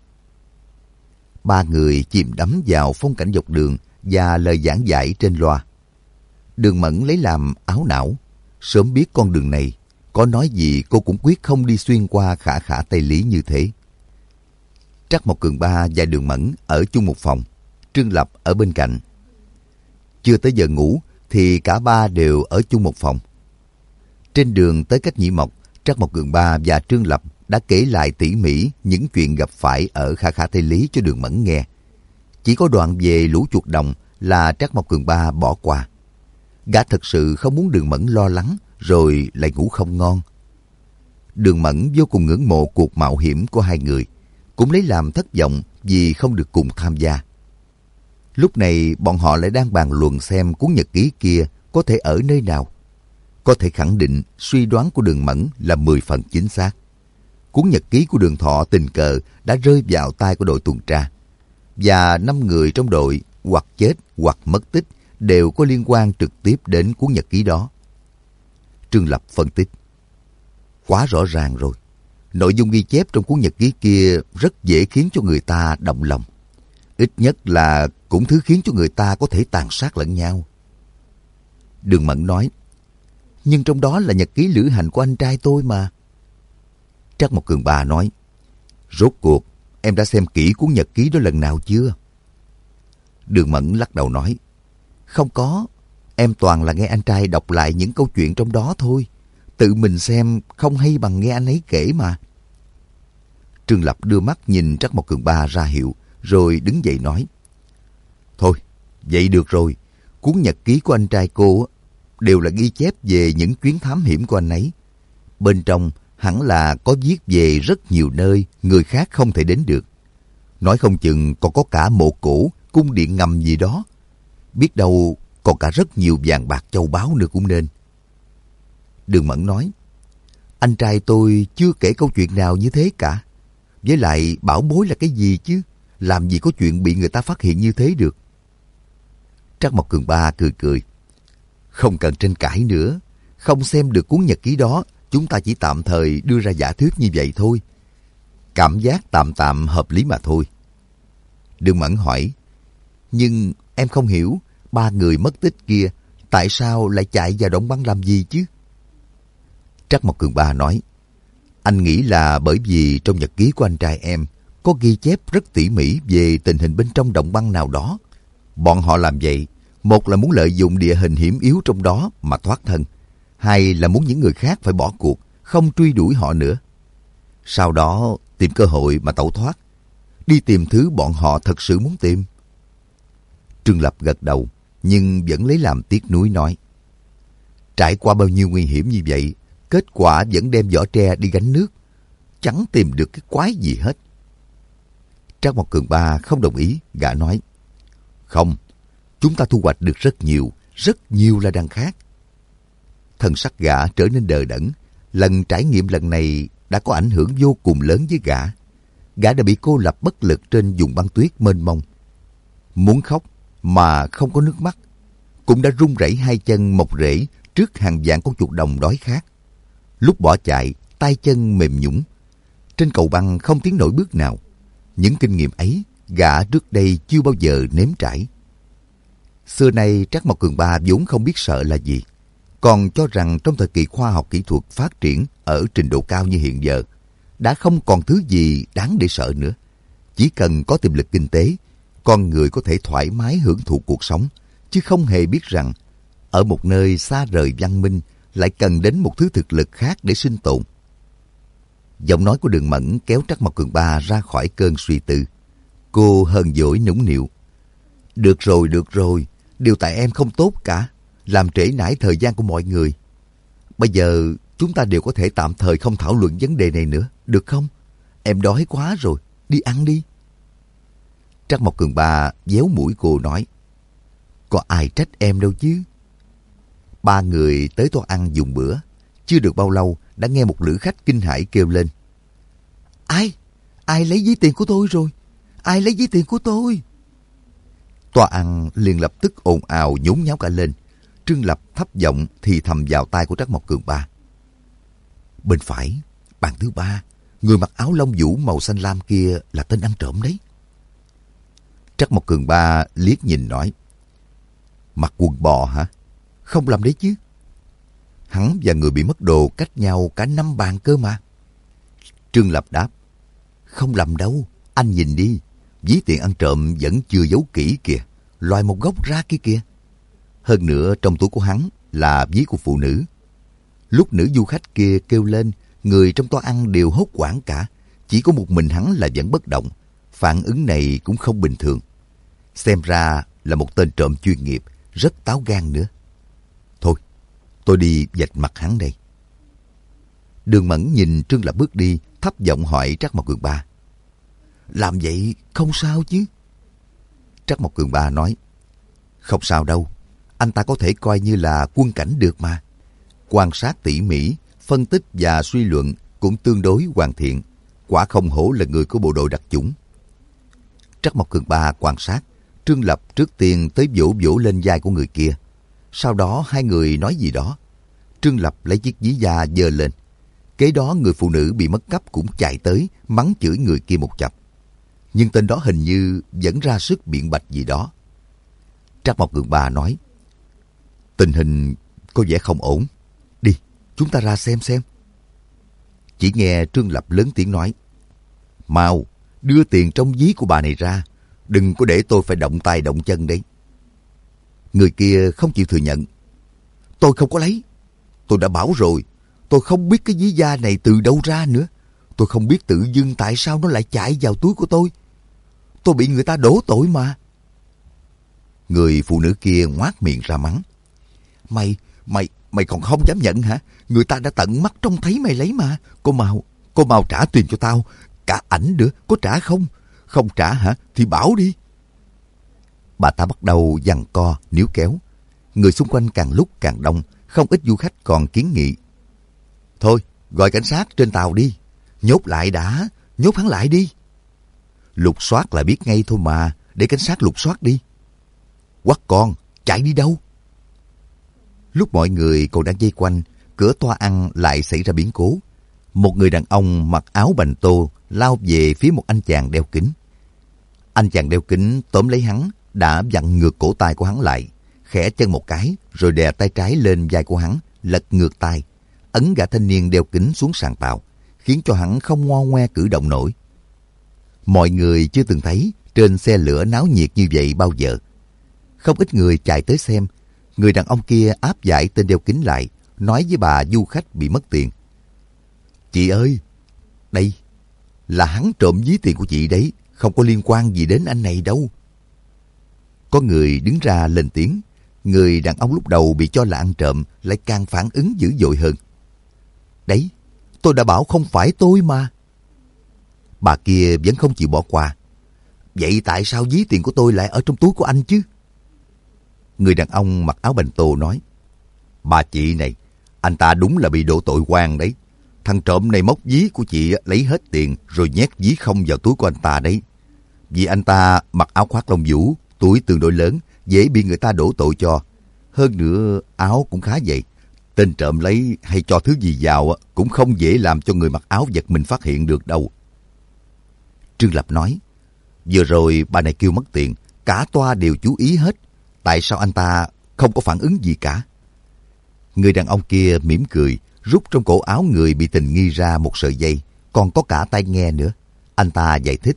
Ba người chìm đắm vào phong cảnh dọc đường và lời giảng giải trên loa. Đường Mẫn lấy làm áo não. Sớm biết con đường này, có nói gì cô cũng quyết không đi xuyên qua Khả Khả Tây Lý như thế. Trắc Mộc Cường Ba và Đường Mẫn ở chung một phòng, Trương Lập ở bên cạnh. Chưa tới giờ ngủ thì cả ba đều ở chung một phòng. Trên đường tới Cách Nhĩ Mộc, Trắc Mộc Cường Ba và Trương Lập đã kể lại tỉ mỉ những chuyện gặp phải ở Khả Khả Tây Lý cho Đường Mẫn nghe. Chỉ có đoạn về lũ chuột đồng là Trắc Mộc Cường Ba bỏ qua. Gã thật sự không muốn Đường Mẫn lo lắng rồi lại ngủ không ngon. Đường Mẫn vô cùng ngưỡng mộ cuộc mạo hiểm của hai người, cũng lấy làm thất vọng vì không được cùng tham gia. Lúc này bọn họ lại đang bàn luận xem cuốn nhật ký kia có thể ở nơi nào. Có thể khẳng định suy đoán của Đường Mẫn là 10 phần chính xác. Cuốn nhật ký của Đường Thọ tình cờ đã rơi vào tay của đội tuần tra. Và 5 người trong đội hoặc chết hoặc mất tích đều có liên quan trực tiếp đến cuốn nhật ký đó. Trương Lập phân tích. Quá rõ ràng rồi. Nội dung ghi chép trong cuốn nhật ký kia rất dễ khiến cho người ta động lòng. Ít nhất là cũng thứ khiến cho người ta có thể tàn sát lẫn nhau. Đường Mẫn nói. Nhưng trong đó là nhật ký lữ hành của anh trai tôi mà. Trắc Mộc Cường Ba nói. Rốt cuộc, em đã xem kỹ cuốn nhật ký đó lần nào chưa? Đường Mẫn lắc đầu nói, không có, em toàn là nghe anh trai đọc lại những câu chuyện trong đó thôi. Tự mình xem không hay bằng nghe anh ấy kể mà. Trương Lập đưa mắt nhìn Trắc Mộc Cường Ba ra hiệu, rồi đứng dậy nói, thôi, vậy được rồi. Cuốn nhật ký của anh trai cô đều là ghi chép về những chuyến thám hiểm của anh ấy. Bên trong hẳn là có viết về rất nhiều nơi người khác không thể đến được. Nói không chừng còn có cả mộ cổ, cung điện ngầm gì đó. Biết đâu còn cả rất nhiều vàng bạc châu báu nữa cũng nên. Đường Mẫn nói, anh trai tôi chưa kể câu chuyện nào như thế cả. Với lại bảo bối là cái gì chứ? Làm gì có chuyện bị người ta phát hiện như thế được. Trắc Mộc Cường Ba cười cười. Không cần tranh cãi nữa. Không xem được cuốn nhật ký đó, chúng ta chỉ tạm thời đưa ra giả thuyết như vậy thôi. Cảm giác tạm tạm hợp lý mà thôi. Đường Mẫn hỏi, nhưng em không hiểu, 3 người mất tích kia tại sao lại chạy vào động băng làm gì chứ? Trắc Mộc Cường Ba nói, anh nghĩ là bởi vì trong nhật ký của anh trai em có ghi chép rất tỉ mỉ về tình hình bên trong động băng nào đó. Bọn họ làm vậy, một là muốn lợi dụng địa hình hiểm yếu trong đó mà thoát thân, hai là muốn những người khác phải bỏ cuộc, không truy đuổi họ nữa. Sau đó tìm cơ hội mà tẩu thoát, đi tìm thứ bọn họ thật sự muốn tìm. Trương Lập gật đầu, nhưng vẫn lấy làm tiếc nuối nói, trải qua bao nhiêu nguy hiểm như vậy, kết quả vẫn đem vỏ tre đi gánh nước, chẳng tìm được cái quái gì hết. Trác Mộc Cường Ba không đồng ý, gã nói, không, chúng ta thu hoạch được rất nhiều là đằng khác. Thần sắc gã trở nên đờ đẫn. Lần trải nghiệm lần này đã có ảnh hưởng vô cùng lớn với gã. Gã đã bị cô lập bất lực trên vùng băng tuyết mênh mông. Muốn khóc mà không có nước mắt, cũng đã run rẩy hai chân mọc rễ trước hàng vạn con chuột đồng đói khát. Lúc bỏ chạy, tay chân mềm nhũn, trên cầu băng không tiến nổi bước nào. Những kinh nghiệm ấy gã trước đây chưa bao giờ nếm trải. Xưa nay Trác Mộc Cường Ba vốn không biết sợ là gì, còn cho rằng trong thời kỳ khoa học kỹ thuật phát triển ở trình độ cao như hiện giờ, đã không còn thứ gì đáng để sợ nữa. Chỉ cần có tiềm lực kinh tế, con người có thể thoải mái hưởng thụ cuộc sống, chứ không hề biết rằng ở một nơi xa rời văn minh lại cần đến một thứ thực lực khác để sinh tồn. Giọng nói của Đường Mẫn kéo Trác Mộc Cường Ba ra khỏi cơn suy tư. Cô hờn dỗi nũng nịu, được rồi, đều tại em không tốt cả, làm trễ nải thời gian của mọi người. Bây giờ chúng ta đều có thể tạm thời không thảo luận vấn đề này nữa, được không? Em đói quá rồi, đi ăn đi. Trác Mộc Cường Ba véo mũi cô nói, có ai trách em đâu chứ. 3 người tới toa ăn dùng bữa. Chưa được bao lâu đã nghe một lữ khách kinh hãi kêu lên, Ai lấy ví tiền của tôi rồi? Ai lấy ví tiền của tôi? Toa ăn liền lập tức ồn ào nhốn nháo cả lên. Trương Lập thấp giọng thì thầm vào tai của Trác Mộc Cường Ba, bên phải, bàn thứ 3, người mặc áo lông vũ màu xanh lam kia là tên ăn trộm đấy. Trác Mộc Cường Ba liếc nhìn nói, mặc quần bò hả? Không làm đấy chứ. Hắn và người bị mất đồ cách nhau cả 5 bàn cơ mà. Trương Lập đáp, không lầm đâu, anh nhìn đi, ví tiền ăn trộm vẫn chưa giấu kỹ kìa, loài một góc ra kia kìa. Hơn nữa trong túi của hắn là ví của phụ nữ. Lúc nữ du khách kia kêu lên, người trong toa ăn đều hốt hoảng cả, chỉ có một mình hắn là vẫn bất động. Phản ứng này cũng không bình thường. Xem ra là một tên trộm chuyên nghiệp, rất táo gan nữa. Thôi, tôi đi vạch mặt hắn đây. Đường Mẫn nhìn Trương Lập bước đi, thấp giọng hỏi Trác Mộc Cường Ba, làm vậy không sao chứ? Trác Mộc Cường Ba nói, không sao đâu, anh ta có thể coi như là quân cảnh được mà. Quan sát tỉ mỉ, phân tích và suy luận cũng tương đối hoàn thiện, quả không hổ là người của bộ đội đặc chủng. Trác Mộc Cường Ba quan sát, Trương Lập trước tiên tới vỗ vỗ lên vai của người kia. Sau đó hai người nói gì đó. Trương Lập lấy chiếc ví da giơ lên. Kế đó người phụ nữ bị mất cắp cũng chạy tới mắng chửi người kia một chập. Nhưng tên đó hình như vẫn ra sức biện bạch gì đó. Trác Mộc Cường Ba nói, tình hình có vẻ không ổn. Đi, chúng ta ra xem. Chỉ nghe Trương Lập lớn tiếng nói, mau, Đưa tiền trong ví của bà này ra. Đừng có để tôi phải động tay động chân đấy. Người kia không chịu thừa nhận. Tôi không có lấy. Tôi đã bảo rồi. Tôi không biết cái ví da này từ đâu ra nữa. Tôi không biết tự dưng tại sao nó lại chạy vào túi của tôi. Tôi bị người ta đổ tội mà. Người phụ nữ kia ngoác miệng ra mắng. Mày còn không dám nhận hả? Người ta đã tận mắt trông thấy mày lấy mà. Cô mau trả tiền cho tao. Cả ảnh nữa, có trả không? Không trả hả? Thì bảo đi. Bà ta bắt đầu giằng co, níu kéo. Người xung quanh càng lúc càng đông, không ít du khách còn kiến nghị. Thôi, gọi cảnh sát trên tàu đi. Nhốt lại đã, nhốt hắn lại đi. Lục soát là biết ngay thôi mà, để cảnh sát lục soát đi. Quắt con, chạy đi đâu? Lúc mọi người còn đang vây quanh, cửa toa ăn lại xảy ra biến cố. Một người đàn ông mặc áo bành tô lao về phía một anh chàng đeo kính. Anh chàng đeo kính tóm lấy hắn, đã vặn ngược cổ tay của hắn lại, khẽ chân một cái rồi đè tay trái lên vai của hắn, lật ngược tay, ấn gã thanh niên đeo kính xuống sàn tàu, khiến cho hắn không ngoe ngoe cử động nổi. Mọi người chưa từng thấy trên xe lửa náo nhiệt như vậy bao giờ. Không ít người chạy tới xem. Người đàn ông kia áp giải tên đeo kính lại, nói với bà du khách bị mất tiền. Chị ơi, đây là hắn trộm ví tiền của chị đấy, không có liên quan gì đến anh này đâu. Có người đứng ra lên tiếng. Người đàn ông lúc đầu bị cho là ăn trộm lại càng phản ứng dữ dội hơn. Đấy, tôi đã bảo không phải tôi mà. Bà kia vẫn không chịu bỏ qua. Vậy tại sao ví tiền của tôi lại ở trong túi của anh chứ? Người đàn ông mặc áo bành tô nói. Bà chị này, anh ta đúng là bị đổ tội oan đấy. Thằng trộm này móc ví của chị lấy hết tiền rồi nhét ví không vào túi của anh ta đấy. Vì anh ta mặc áo khoác lông vũ, tuổi tương đối lớn, dễ bị người ta đổ tội cho. Hơn nữa áo cũng khá vậy. Tên trộm lấy hay cho thứ gì vào cũng không dễ làm cho người mặc áo giật mình phát hiện được đâu. Trương Lập nói. Vừa rồi bà này kêu mất tiền, cả toa đều chú ý hết. Tại sao anh ta không có phản ứng gì cả? Người đàn ông kia mỉm cười, rút trong cổ áo người bị tình nghi ra một sợi dây, còn có cả tai nghe nữa. Anh ta giải thích.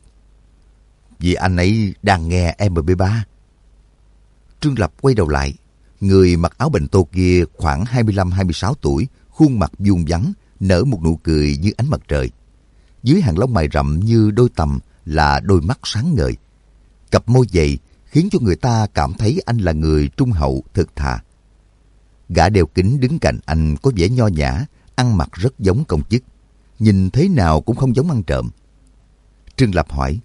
Vì anh ấy đang nghe MP3. Trương Lập quay đầu lại. Người mặc áo bành tô kia khoảng 25-26 tuổi, khuôn mặt vuông vắn, nở một nụ cười như ánh mặt trời. Dưới hàng lông mày rậm như đôi tằm là đôi mắt sáng ngời. Cặp môi dày khiến cho người ta cảm thấy anh là người trung hậu thực thà. Gã đeo kính đứng cạnh anh có vẻ nho nhã, ăn mặc rất giống công chức. Nhìn thế nào cũng không giống ăn trộm. Trương Lập hỏi.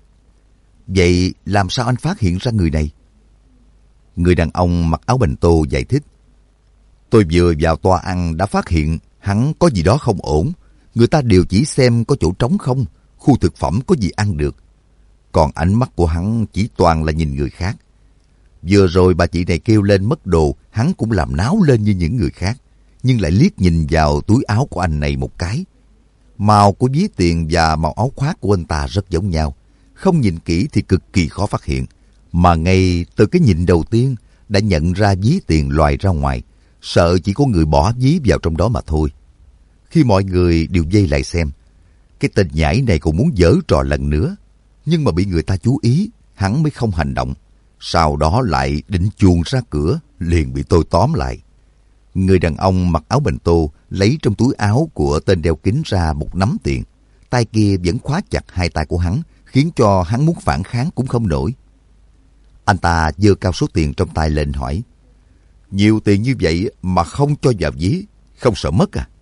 Vậy làm sao anh phát hiện ra người này? Người đàn ông mặc áo bành tô giải thích. Tôi vừa vào toa ăn đã phát hiện hắn có gì đó không ổn. Người ta đều chỉ xem có chỗ trống không, khu thực phẩm có gì ăn được. Còn ánh mắt của hắn chỉ toàn là nhìn người khác. Vừa rồi bà chị này kêu lên mất đồ, hắn cũng làm náo lên như những người khác, nhưng lại liếc nhìn vào túi áo của anh này một cái. Màu của ví tiền và màu áo khoác của anh ta rất giống nhau. Không nhìn kỹ thì cực kỳ khó phát hiện. Mà ngay từ cái nhìn đầu tiên đã nhận ra ví tiền lòi ra ngoài, sợ chỉ có người bỏ ví vào trong đó mà thôi. Khi mọi người đều vây lại xem, cái tên nhãi này còn muốn giở trò lần nữa, nhưng mà bị người ta chú ý, hắn mới không hành động. Sau đó lại định chuồn ra cửa, liền bị tôi tóm lại. Người đàn ông mặc áo bành tô lấy trong túi áo của tên đeo kính ra một nắm tiền. Tay kia vẫn khóa chặt hai tay của hắn, khiến cho hắn muốn phản kháng cũng không nổi. Anh ta giơ cao số tiền trong tay lên hỏi. Nhiều tiền như vậy mà không cho vào ví, không sợ mất à?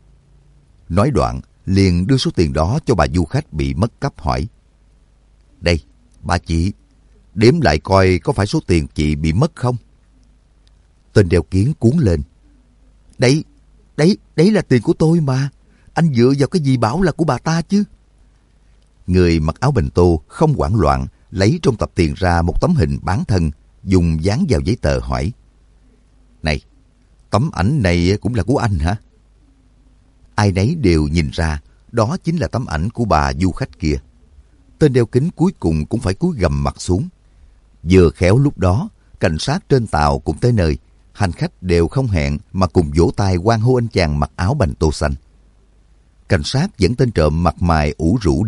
Nói đoạn, liền đưa số tiền đó cho bà du khách bị mất cắp hỏi. Đây, bà chị, đếm lại coi có phải số tiền chị bị mất không? Tên đeo kiến cuốn lên. Đấy là tiền của tôi mà. Anh dựa vào cái gì bảo là của bà ta chứ? Người mặc áo bành tô không hoảng loạn, lấy trong tập tiền ra một tấm hình bán thân, dùng dán vào giấy tờ hỏi. Này, tấm ảnh này cũng là của anh hả? Ai nấy đều nhìn ra, đó chính là tấm ảnh của bà du khách kia. Tên đeo kính cuối cùng cũng phải cúi gằm mặt xuống. Vừa khéo lúc đó, cảnh sát trên tàu cũng tới nơi. Hành khách đều không hẹn mà cùng vỗ tay hoan hô anh chàng mặc áo bành tô xanh. Cảnh sát dẫn tên trộm mặt mày ủ rũ đi,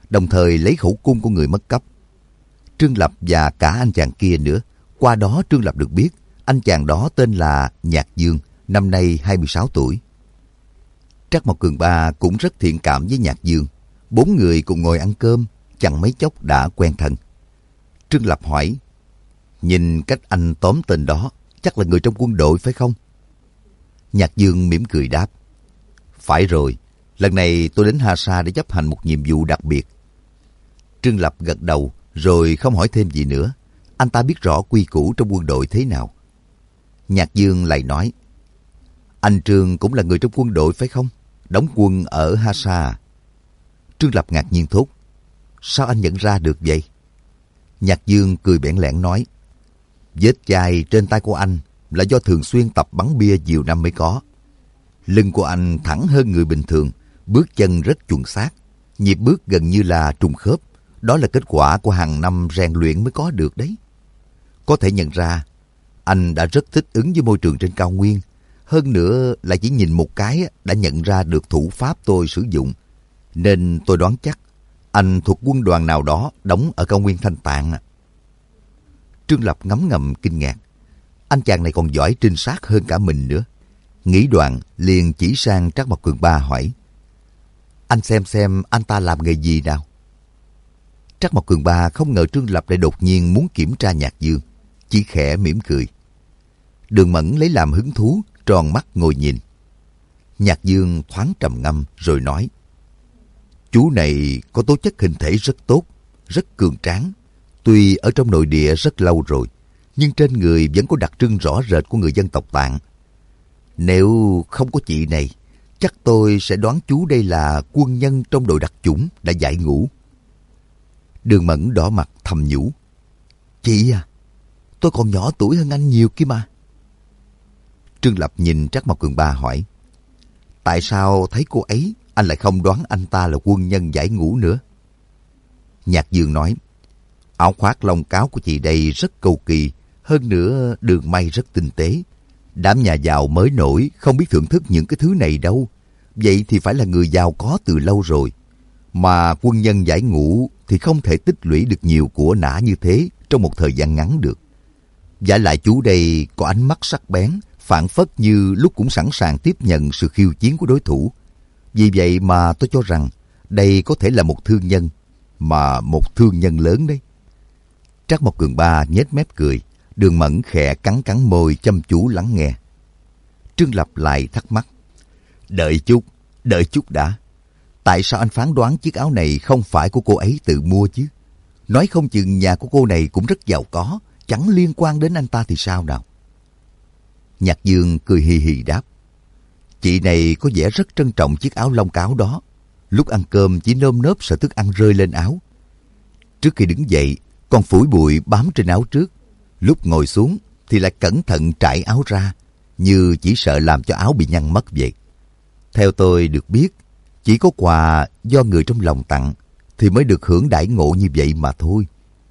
đồng thời lấy khẩu cung của người mất cắp. Trương Lập và cả anh chàng kia nữa. Qua đó Trương Lập được biết anh chàng đó tên là Nhạc Dương, năm nay 26 tuổi. Trắc Mộc Cường Ba cũng rất thiện cảm với Nhạc Dương. 4 người cùng ngồi ăn cơm, chẳng mấy chốc đã quen thân. Trương Lập hỏi, nhìn cách anh tóm tên đó, chắc là người trong quân đội phải không? Nhạc Dương mỉm cười đáp, phải rồi, lần này tôi đến Hà Sa để chấp hành một nhiệm vụ đặc biệt. Trương Lập gật đầu rồi không hỏi thêm gì nữa. Anh ta biết rõ quy củ trong quân đội thế nào. Nhạc Dương lại nói, anh Trương cũng là người trong quân đội phải không? Đóng quân ở Hà Sa. Trương Lập ngạc nhiên thốt, sao anh nhận ra được vậy? Nhạc Dương cười bẽn lẽn nói, vết chai trên tay của anh là do thường xuyên tập bắn bia nhiều năm mới có. Lưng của anh thẳng hơn người bình thường, bước chân rất chuẩn xác, nhịp bước gần như là trùng khớp. Đó là kết quả của hàng năm rèn luyện mới có được đấy. Có thể nhận ra, anh đã rất thích ứng với môi trường trên cao nguyên. Hơn nữa là chỉ nhìn một cái đã nhận ra được thủ pháp tôi sử dụng. Nên tôi đoán chắc anh thuộc quân đoàn nào đó đóng ở cao nguyên Thanh Tạng. Trương Lập ngấm ngầm kinh ngạc. Anh chàng này còn giỏi trinh sát hơn cả mình nữa. Nghĩ đoạn liền chỉ sang Trắc Mộc Cường Ba hỏi, anh xem anh ta làm nghề gì nào? Trắc Mộc Cường Ba không ngờ Trương Lập lại đột nhiên muốn kiểm tra Nhạc Dương, chỉ khẽ mỉm cười. Đường Mẫn lấy làm hứng thú, tròn mắt ngồi nhìn. Nhạc Dương thoáng trầm ngâm rồi nói, chú này có tố chất hình thể rất tốt, rất cường tráng. Tuy ở trong nội địa rất lâu rồi, nhưng trên người vẫn có đặc trưng rõ rệt của người dân tộc Tạng. Nếu không có chị này, chắc tôi sẽ đoán chú đây là quân nhân trong đội đặc chủng đã giải ngũ. Đường Mẫn đỏ mặt thầm nhủ, chị à, tôi còn nhỏ tuổi hơn anh nhiều kia mà. Trương Lập nhìn Trắc Mộc Cường Ba hỏi, tại sao thấy cô ấy anh lại không đoán anh ta là quân nhân giải ngũ nữa? Nhạc Dương nói, áo khoác lông cáo của chị đây rất cầu kỳ, hơn nữa đường may rất tinh tế. Đám nhà giàu mới nổi không biết thưởng thức những cái thứ này đâu. Vậy thì phải là người giàu có từ lâu rồi. Mà quân nhân giải ngũ thì không thể tích lũy được nhiều của nã như thế trong một thời gian ngắn được. Vả lại chú đây có ánh mắt sắc bén, phảng phất như lúc cũng sẵn sàng tiếp nhận sự khiêu chiến của đối thủ. Vì vậy mà tôi cho rằng đây có thể là một thương nhân, mà một thương nhân lớn đấy. Trắc Mộc Cường Ba nhếch mép cười, Đường Mẫn khẽ cắn cắn môi chăm chú lắng nghe. Trương Lập lại thắc mắc, đợi chút đã. Tại sao anh phán đoán chiếc áo này không phải của cô ấy tự mua chứ? Nói không chừng nhà của cô này cũng rất giàu có, chẳng liên quan đến anh ta thì sao nào? Nhạc Dương cười hì hì đáp, chị này có vẻ rất trân trọng chiếc áo lông cáo đó. Lúc ăn cơm chỉ nơm nớp sợ thức ăn rơi lên áo. Trước khi đứng dậy, còn phủi bụi bám trên áo trước. Lúc ngồi xuống thì lại cẩn thận trải áo ra, như chỉ sợ làm cho áo bị nhăn mất vậy. Theo tôi được biết, chỉ có quà do người trong lòng tặng thì mới được hưởng đãi ngộ như vậy mà thôi.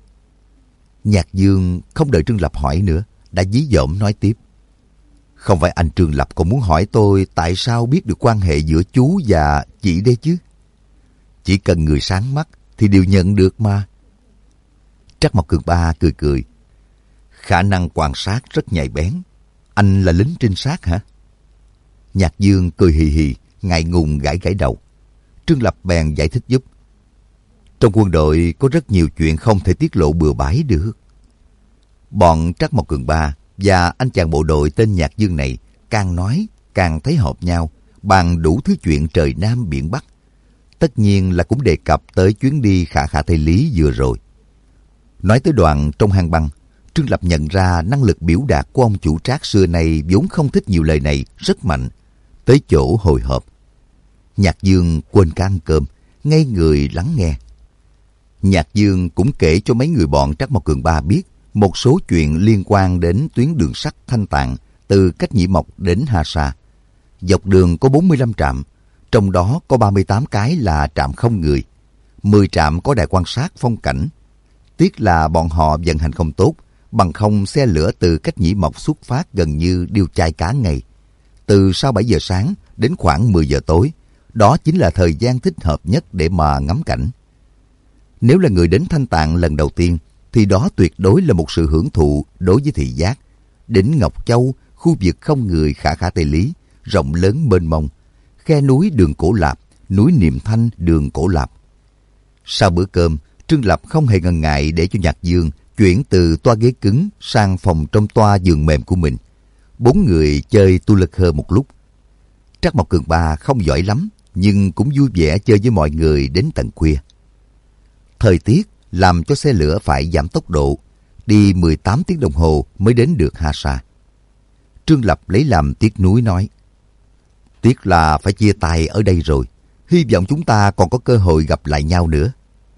Nhạc Dương không đợi Trương Lập hỏi nữa, đã dí dỏm nói tiếp. Không phải anh Trương Lập còn muốn hỏi tôi tại sao biết được quan hệ giữa chú và chị đây chứ? Chỉ cần người sáng mắt thì đều nhận được mà. Trắc Mộc Cường Ba cười cười. Khả năng quan sát rất nhạy bén. Anh là lính trinh sát hả? Nhạc Dương cười hì hì, ngại ngùng gãi gãi đầu. Trương Lập bèn giải thích giúp. Trong quân đội có rất nhiều chuyện không thể tiết lộ bừa bãi được. Bọn Trắc Mộc Cường Ba và anh chàng bộ đội tên Nhạc Dương này càng nói càng thấy hợp nhau, bàn đủ thứ chuyện trời Nam biển Bắc. Tất nhiên là cũng đề cập tới chuyến đi khả khả Tây Lý vừa rồi. Nói tới đoạn trong hang băng, Trương Lập nhận ra năng lực biểu đạt của ông chủ Trác xưa này vốn không thích nhiều lời này rất mạnh, tới chỗ hồi hộp. Nhạc Dương quên cả ăn cơm, ngây người lắng nghe. Nhạc Dương cũng kể cho mấy người bọn Trắc Mộc Cường Ba biết một số chuyện liên quan đến tuyến đường sắt Thanh Tạng từ Cách Nhĩ Mộc đến Hà Sa. Dọc đường có 45 trạm, trong đó có 38 cái là trạm không người, 10 trạm có đài quan sát phong cảnh. Tiếc là bọn họ vận hành không tốt, bằng không xe lửa từ Cách Nhĩ Mộc xuất phát gần như điêu chai cả ngày. Từ sau 7 giờ sáng đến khoảng 10 giờ tối, đó chính là thời gian thích hợp nhất để mà ngắm cảnh. Nếu là người đến Thanh Tạng lần đầu tiên, thì đó tuyệt đối là một sự hưởng thụ đối với thị giác. Đỉnh Ngọc Châu, khu vực không người khả khả Tây Lý, rộng lớn mênh mông, khe núi đường Cổ Lạp, núi Niệm Thanh đường Cổ Lạp. Sau bữa cơm, Trương Lập không hề ngần ngại để cho Nhạc Dương chuyển từ toa ghế cứng sang phòng trong toa giường mềm của mình. 4 người chơi tu lực hơ một lúc. Trắc Mộc Cường Ba không giỏi lắm, nhưng cũng vui vẻ chơi với mọi người đến tận khuya. Thời tiết làm cho xe lửa phải giảm tốc độ, đi 18 tiếng đồng hồ mới đến được Ha Sa. Trương Lập lấy làm tiếc nuối nói, tiếc là phải chia tay ở đây rồi, hy vọng chúng ta còn có cơ hội gặp lại nhau nữa.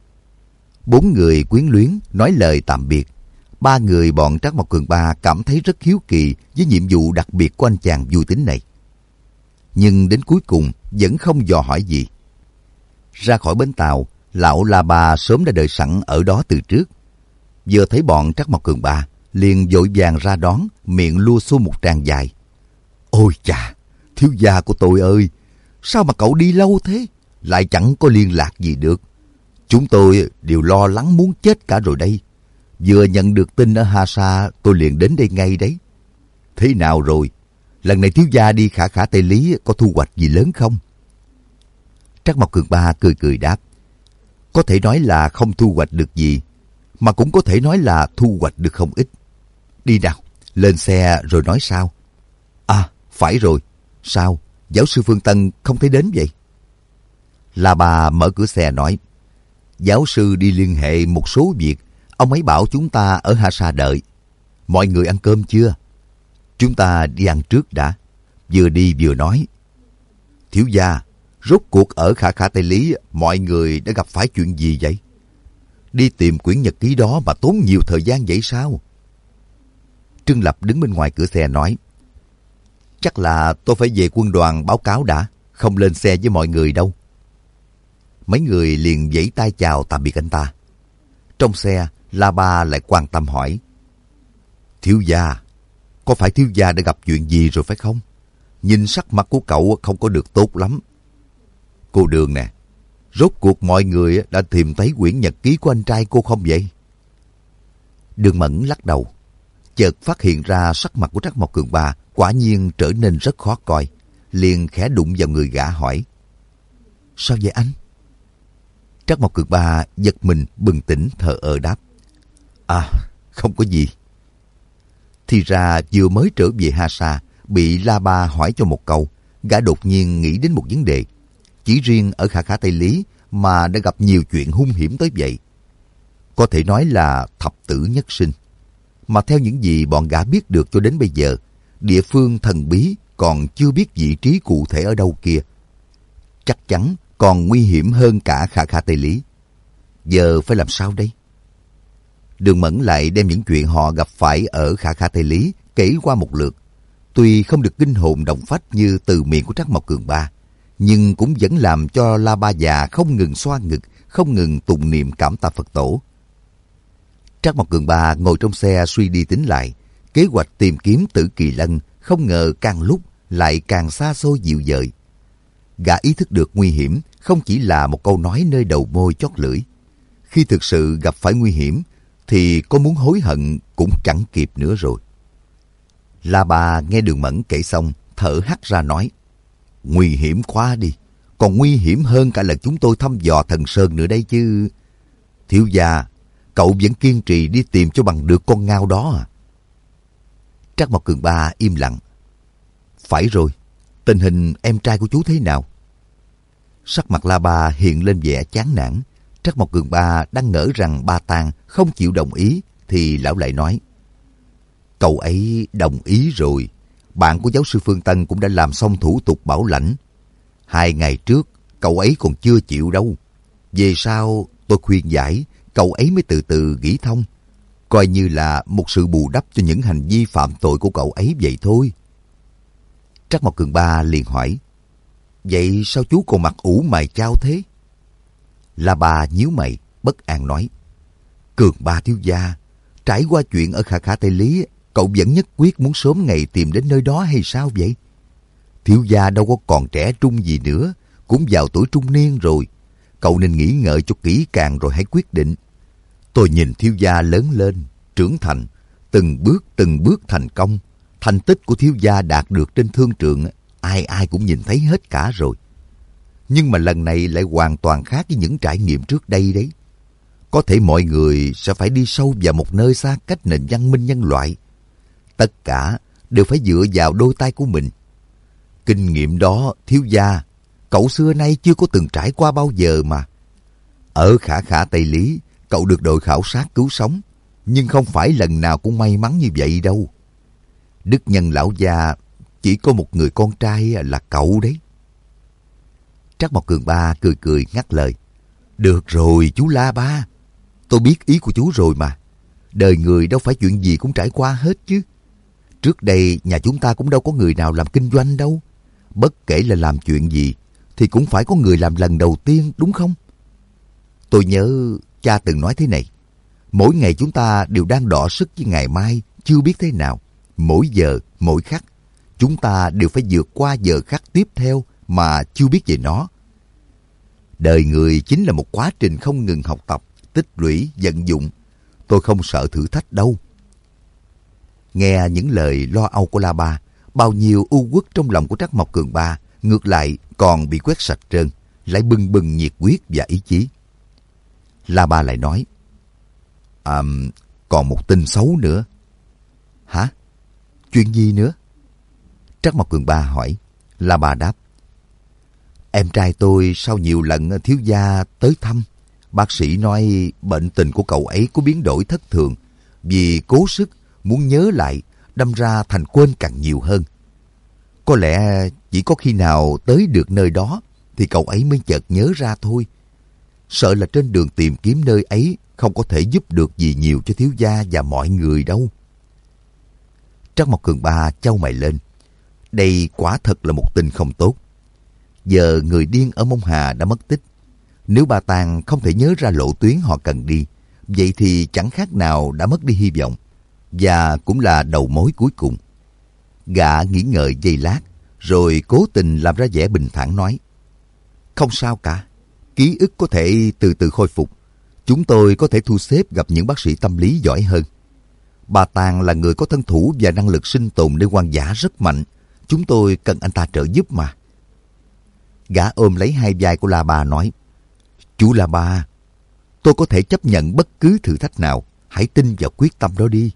4 người quyến luyến nói lời tạm biệt. 3 người bọn Trắc Mộc Cường Ba cảm thấy rất hiếu kỳ với nhiệm vụ đặc biệt của anh chàng vui tính này. Nhưng đến cuối cùng vẫn không dò hỏi gì. Ra khỏi bến tàu, lão La Ba sớm đã đợi sẵn ở đó từ trước. Vừa thấy bọn Trắc Mộc Cường Ba, liền vội vàng ra đón, miệng lua xua một tràng dài. Ôi chà, thiếu gia của tôi ơi, sao mà cậu đi lâu thế, lại chẳng có liên lạc gì được. Chúng tôi đều lo lắng muốn chết cả rồi đây. Vừa nhận được tin ở Ha Sa, tôi liền đến đây ngay đấy. Thế nào rồi? Lần này thiếu gia đi khả khả Tây Lý có thu hoạch gì lớn không? Trắc Mộc Cường Ba cười cười đáp. Có thể nói là không thu hoạch được gì, mà cũng có thể nói là thu hoạch được không ít. Đi nào, lên xe rồi nói sao? À, phải rồi. Sao? Giáo sư Phương Tân không thấy đến vậy? La Ba mở cửa xe nói. Giáo sư đi liên hệ một số việc. Ông ấy bảo chúng ta ở Ha Sa đợi. Mọi người ăn cơm chưa? Chúng ta đi ăn trước đã. Vừa đi vừa nói. Thiếu gia, rốt cuộc ở khả khả Tây Lý mọi người đã gặp phải chuyện gì vậy? Đi tìm quyển nhật ký đó mà tốn nhiều thời gian vậy sao? Trương Lập đứng bên ngoài cửa xe nói. Chắc là tôi phải về quân đoàn báo cáo đã, không lên xe với mọi người đâu. Mấy người liền vẫy tay chào tạm biệt anh ta. Trong xe, La Ba lại quan tâm hỏi. Thiếu gia, có phải thiếu gia đã gặp chuyện gì rồi phải không? Nhìn sắc mặt của cậu không có được tốt lắm. Cô Đường nè, rốt cuộc mọi người đã tìm thấy quyển nhật ký của anh trai cô không vậy? Đường Mẫn lắc đầu. Chợt phát hiện ra sắc mặt của Trắc Mộc Cường Ba quả nhiên trở nên rất khó coi. Liền khẽ đụng vào người gã hỏi. Sao vậy anh? Trắc Mộc Cường Ba giật mình bừng tỉnh thờ ơ đáp. À, không có gì. Thì ra vừa mới trở về Ha Sa, bị La Ba hỏi cho một câu, gã đột nhiên nghĩ đến một vấn đề. Chỉ riêng ở khả khả Tây Lý mà đã gặp nhiều chuyện hung hiểm tới vậy. Có thể nói là thập tử nhất sinh. Mà theo những gì bọn gã biết được cho đến bây giờ, địa phương thần bí còn chưa biết vị trí cụ thể ở đâu kia. Chắc chắn còn nguy hiểm hơn cả khả khả Tây Lý. Giờ phải làm sao đây? Đường Mẫn lại đem những chuyện họ gặp phải ở khả khả Tây Lý kể qua một lượt. Tuy không được kinh hồn động phách như từ miệng của Trắc Mộc Cường Ba, nhưng cũng vẫn làm cho La Ba già không ngừng xoa ngực, không ngừng tụng niệm cảm tạ Phật tổ. Trắc Mộc Cường Ba ngồi trong xe suy đi tính lại, kế hoạch tìm kiếm Tử Kỳ Lân không ngờ càng lúc lại càng xa xôi dịu dời. Gã ý thức được nguy hiểm không chỉ là một câu nói nơi đầu môi chót lưỡi. Khi thực sự gặp phải nguy hiểm thì có muốn hối hận cũng chẳng kịp nữa rồi. La Ba nghe Đường Mẫn kể xong, thở hắt ra nói. Nguy hiểm quá đi, còn nguy hiểm hơn cả lần chúng tôi thăm dò Thần Sơn nữa đây chứ. Thiếu gia, cậu vẫn kiên trì đi tìm cho bằng được con ngao đó à? Trắc Mộc Cường Ba im lặng. Phải rồi, tình hình em trai của chú thế nào? Sắc mặt La Ba hiện lên vẻ chán nản. Trắc Mộc Cường Ba đang ngỡ rằng Ba Tàng không chịu đồng ý, thì lão lại nói. Cậu ấy đồng ý rồi. Bạn của giáo sư Phương Tân cũng đã làm xong thủ tục bảo lãnh. 2 ngày trước, cậu ấy còn chưa chịu đâu. Về sau, tôi khuyên giải, cậu ấy mới từ từ nghĩ thông. Coi như là một sự bù đắp cho những hành vi phạm tội của cậu ấy vậy thôi. Trắc Mộc Cường Ba liền hỏi. Vậy sao chú còn mặt ủ mày chao thế? La Ba nhíu mày, bất an nói. Cường Ba thiếu gia, trải qua chuyện ở khả khả Tây Lý, cậu vẫn nhất quyết muốn sớm ngày tìm đến nơi đó hay sao vậy? Thiếu gia đâu có còn trẻ trung gì nữa, cũng vào tuổi trung niên rồi. cậu nên nghĩ ngợi cho kỹ càng rồi hãy quyết định. Tôi nhìn thiếu gia lớn lên, trưởng thành, từng bước thành công. Thành tích của thiếu gia đạt được trên thương trường, ai ai cũng nhìn thấy hết cả rồi. Nhưng mà lần này lại hoàn toàn khác với những trải nghiệm trước đây đấy. Có thể mọi người sẽ phải đi sâu vào một nơi xa cách nền văn minh nhân loại. Tất cả đều phải dựa vào đôi tay của mình. Kinh nghiệm đó, thiếu gia, cậu xưa nay chưa có từng trải qua bao giờ mà. Ở Khả Khả Tây Lý, cậu được đội khảo sát cứu sống, nhưng không phải lần nào cũng may mắn như vậy đâu. Đức Nhân lão gia chỉ có một người con trai là cậu đấy. Trắc Mộc Cường Ba cười cười ngắt lời. Được rồi chú La Ba, tôi biết ý của chú rồi mà. Đời người đâu phải chuyện gì cũng trải qua hết chứ. Trước đây nhà chúng ta cũng đâu có người nào làm kinh doanh đâu. Bất kể là làm chuyện gì thì cũng phải có người làm lần đầu tiên, đúng không? Tôi nhớ cha từng nói thế này. Mỗi ngày chúng ta đều đang đọ sức với ngày mai, chưa biết thế nào. Mỗi giờ, mỗi khắc, chúng ta đều phải vượt qua giờ khắc tiếp theo mà chưa biết về nó. Đời người chính là một quá trình không ngừng học tập, tích lũy, vận dụng. Tôi không sợ thử thách đâu. Nghe những lời lo âu của La Ba, bao nhiêu u uất trong lòng của Trắc Mộc Cường Ba ngược lại còn bị quét sạch trơn, lại bừng bừng nhiệt huyết và ý chí. La Ba lại nói, còn một tin xấu nữa. Hả? Chuyện gì nữa? Trắc Mộc Cường Ba hỏi. La Ba đáp, em trai tôi sau nhiều lần thiếu gia tới thăm, bác sĩ nói bệnh tình của cậu ấy có biến đổi thất thường, vì cố sức muốn nhớ lại, đâm ra thành quên càng nhiều hơn. Có lẽ chỉ có khi nào tới được nơi đó thì cậu ấy mới chợt nhớ ra thôi. Sợ là trên đường tìm kiếm nơi ấy không có thể giúp được gì nhiều cho thiếu gia và mọi người đâu. Trắc Mộc Cường Ba chau mày lên. Đây quả thật là một tin không tốt. Giờ người điên ở Mông Hà đã mất tích. Nếu bà Tàng không thể nhớ ra lộ tuyến họ cần đi, vậy thì chẳng khác nào đã mất đi hy vọng, và cũng là đầu mối cuối cùng. Gã nghĩ ngợi giây lát, rồi cố tình làm ra vẻ bình thản nói, không sao cả, ký ức có thể từ từ khôi phục. Chúng tôi có thể thu xếp gặp những bác sĩ tâm lý giỏi hơn. Bà Tàng là người có thân thủ và năng lực sinh tồn nơi hoang dã rất mạnh. Chúng tôi cần anh ta trợ giúp mà. Gã ôm lấy hai vai của La Ba nói, chú La Ba, tôi có thể chấp nhận bất cứ thử thách nào. Hãy tin vào quyết tâm đó đi.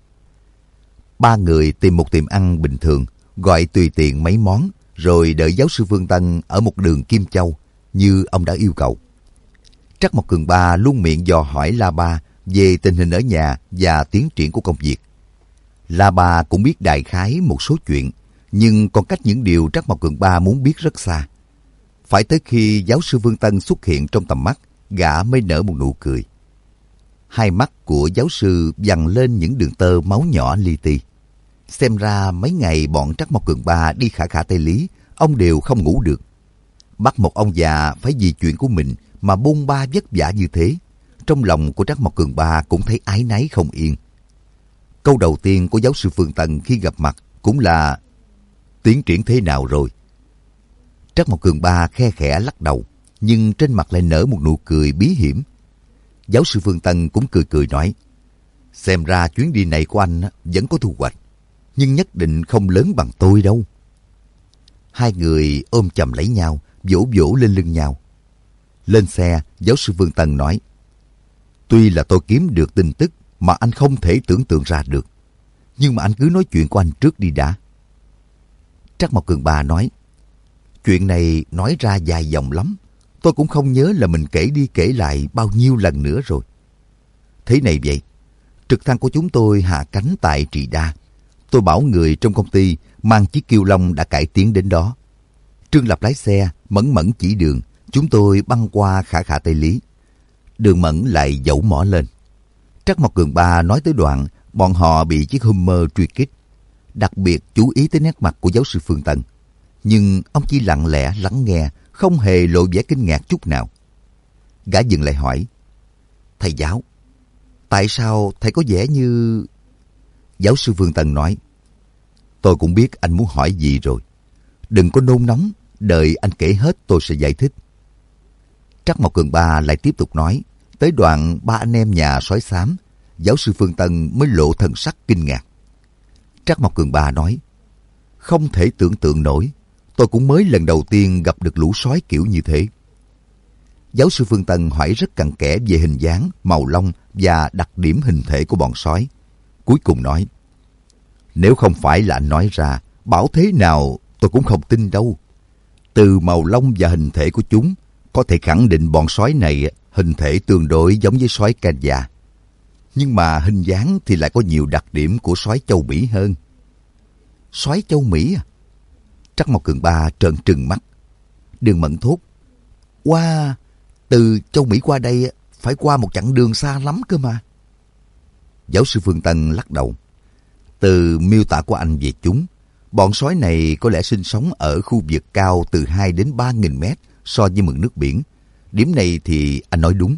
Ba người tìm một tiệm ăn bình thường, gọi tùy tiện mấy món, rồi đợi giáo sư Vương Tân ở một đường Kim Châu, như ông đã yêu cầu. Trắc Mộc Cường Ba luôn miệng dò hỏi La Ba về tình hình ở nhà và tiến triển của công việc. La Ba cũng biết đại khái một số chuyện, nhưng còn cách những điều Trắc Mộc Cường Ba muốn biết rất xa. Phải tới khi giáo sư Vương Tân xuất hiện trong tầm mắt, gã mới nở một nụ cười. Hai mắt của giáo sư vằn lên những đường tơ máu nhỏ li ti. Xem ra mấy ngày bọn Trắc Mộc Cường Ba đi Khả Khả Tây Lý, ông đều không ngủ được. Bắt một ông già phải vì chuyện của mình mà bôn ba vất vả như thế. Trong lòng của Trắc Mộc Cường Ba cũng thấy áy náy không yên. Câu đầu tiên của giáo sư Phương Tân khi gặp mặt cũng là tiến triển thế nào rồi? Trắc Mộc Cường Ba khe khẽ lắc đầu, nhưng trên mặt lại nở một nụ cười bí hiểm. Giáo sư Phương Tân cũng cười cười nói, xem ra chuyến đi này của anh vẫn có thu hoạch, nhưng nhất định không lớn bằng tôi đâu. Hai người ôm chầm lấy nhau, vỗ vỗ lên lưng nhau. Lên xe, giáo sư Phương Tân nói, tuy là tôi kiếm được tin tức mà anh không thể tưởng tượng ra được, nhưng mà anh cứ nói chuyện của anh trước đi đã. Trắc Mộc Cường Ba nói, chuyện này nói ra dài dòng lắm, tôi cũng không nhớ là mình kể đi kể lại bao nhiêu lần nữa rồi. Thế này vậy, trực thăng của chúng tôi hạ cánh tại Trị Đa. Tôi bảo người trong công ty mang chiếc Kiêu Long đã cải tiến đến đó. Trương Lập lái xe, Mẫn Mẫn chỉ đường, chúng tôi băng qua Khả Khả Tây Lý. Đường Mẫn lại dẫu mỏ lên. Trắc Mộc Cường Ba nói tới đoạn bọn họ bị chiếc Hummer truy kích. Đặc biệt chú ý tới nét mặt của giáo sư Phương Tân. Nhưng ông chỉ lặng lẽ lắng nghe, không hề lộ vẻ kinh ngạc chút nào. Gã dừng lại hỏi, thầy giáo, tại sao thầy có vẻ như... Giáo sư Phương Tân nói, tôi cũng biết anh muốn hỏi gì rồi. Đừng có nôn nóng, đợi anh kể hết tôi sẽ giải thích. Trắc Mộc Cường Ba lại tiếp tục nói, tới đoạn ba anh em nhà sói xám, giáo sư Phương Tân mới lộ thần sắc kinh ngạc. Trắc Mộc Cường Ba nói, không thể tưởng tượng nổi, tôi cũng mới lần đầu tiên gặp được lũ sói kiểu như thế. Giáo sư Phương Tân hỏi rất cặn kẽ về hình dáng, màu lông và đặc điểm hình thể của bọn sói. Cuối cùng nói, nếu không phải là anh nói ra, bảo thế nào tôi cũng không tin đâu. Từ màu lông và hình thể của chúng, có thể khẳng định bọn sói này hình thể tương đối giống với sói Kenya. Nhưng mà hình dáng thì lại có nhiều đặc điểm của sói châu Mỹ hơn. Sói châu Mỹ à? Trắc Mộc Cường Ba trợn trừng mắt. Đường Mẫn thốt, qua từ châu Mỹ qua đây phải qua một chặng đường xa lắm cơ mà. Giáo sư Phương Tân lắc đầu. Từ miêu tả của anh về chúng, bọn sói này có lẽ sinh sống ở khu vực cao từ 2 đến 3.000 mét so với mực nước biển. Điểm này thì anh nói đúng.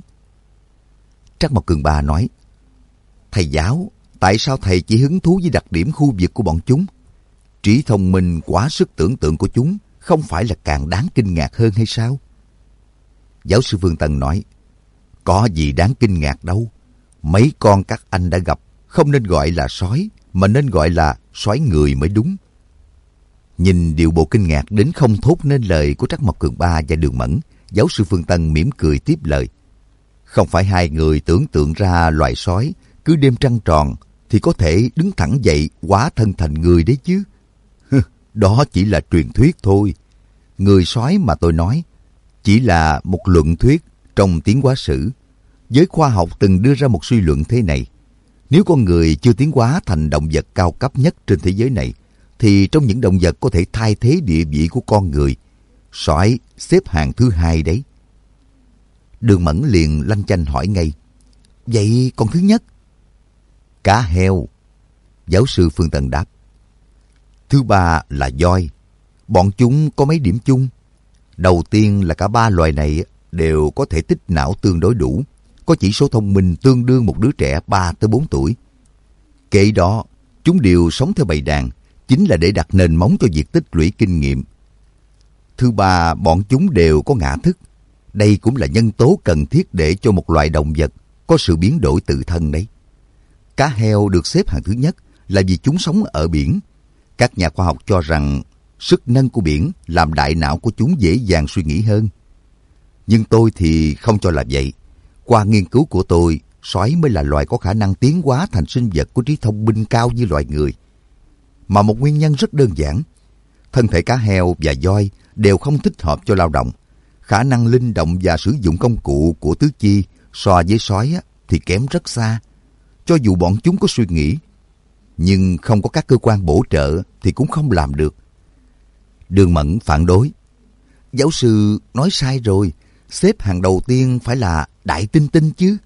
Trắc Mộc Cường Ba nói, thầy giáo, tại sao thầy chỉ hứng thú với đặc điểm khu vực của bọn chúng? Trí thông minh quá sức tưởng tượng của chúng không phải là càng đáng kinh ngạc hơn hay sao? Giáo sư Phương Tân nói, có gì đáng kinh ngạc đâu. Mấy con các anh đã gặp không nên gọi là sói, mà nên gọi là sói người mới đúng. Nhìn điệu bộ kinh ngạc đến không thốt nên lời của Trắc Mộc Cường Ba và Đường Mẫn, giáo sư Phương Tân mỉm cười tiếp lời. Không phải hai người tưởng tượng ra loài sói cứ đêm trăng tròn thì có thể đứng thẳng dậy hóa thân thành người đấy chứ. Đó chỉ là truyền thuyết thôi. Người sói mà tôi nói chỉ là một luận thuyết trong tiến hóa sử. Giới khoa học từng đưa ra một suy luận thế này. Nếu con người chưa tiến hóa thành động vật cao cấp nhất trên thế giới này, thì trong những động vật có thể thay thế địa vị của con người, sói xếp hạng thứ 2 đấy. Đường Mẫn liền lanh chanh hỏi ngay, vậy còn thứ nhất? Cá heo. Giáo sư Phương Tân đáp. Thứ 3 là voi. Bọn chúng có mấy điểm chung. Đầu tiên là cả 3 loài này đều có thể tích não tương đối đủ, có chỉ số thông minh tương đương một đứa trẻ 3 tới 4 tuổi. Kể đó, chúng đều sống theo bầy đàn, chính là để đặt nền móng cho việc tích lũy kinh nghiệm. Thứ 3, bọn chúng đều có ngã thức. Đây cũng là nhân tố cần thiết để cho một loài động vật có sự biến đổi tự thân đấy. Cá heo được xếp hạng thứ nhất là vì chúng sống ở biển. Các nhà khoa học cho rằng sức nâng của biển làm đại não của chúng dễ dàng suy nghĩ hơn. Nhưng tôi thì không cho là vậy. Qua nghiên cứu của tôi, sói mới là loài có khả năng tiến hóa thành sinh vật có trí thông minh cao như loài người. Mà một nguyên nhân rất đơn giản. Thân thể cá heo và voi đều không thích hợp cho lao động. Khả năng linh động và sử dụng công cụ của tứ chi so với sói thì kém rất xa. Cho dù bọn chúng có suy nghĩ, nhưng không có các cơ quan bổ trợ thì cũng không làm được. Đường Mẫn phản đối. Giáo sư nói sai rồi, xếp hàng đầu tiên phải là đại tinh tinh chứ.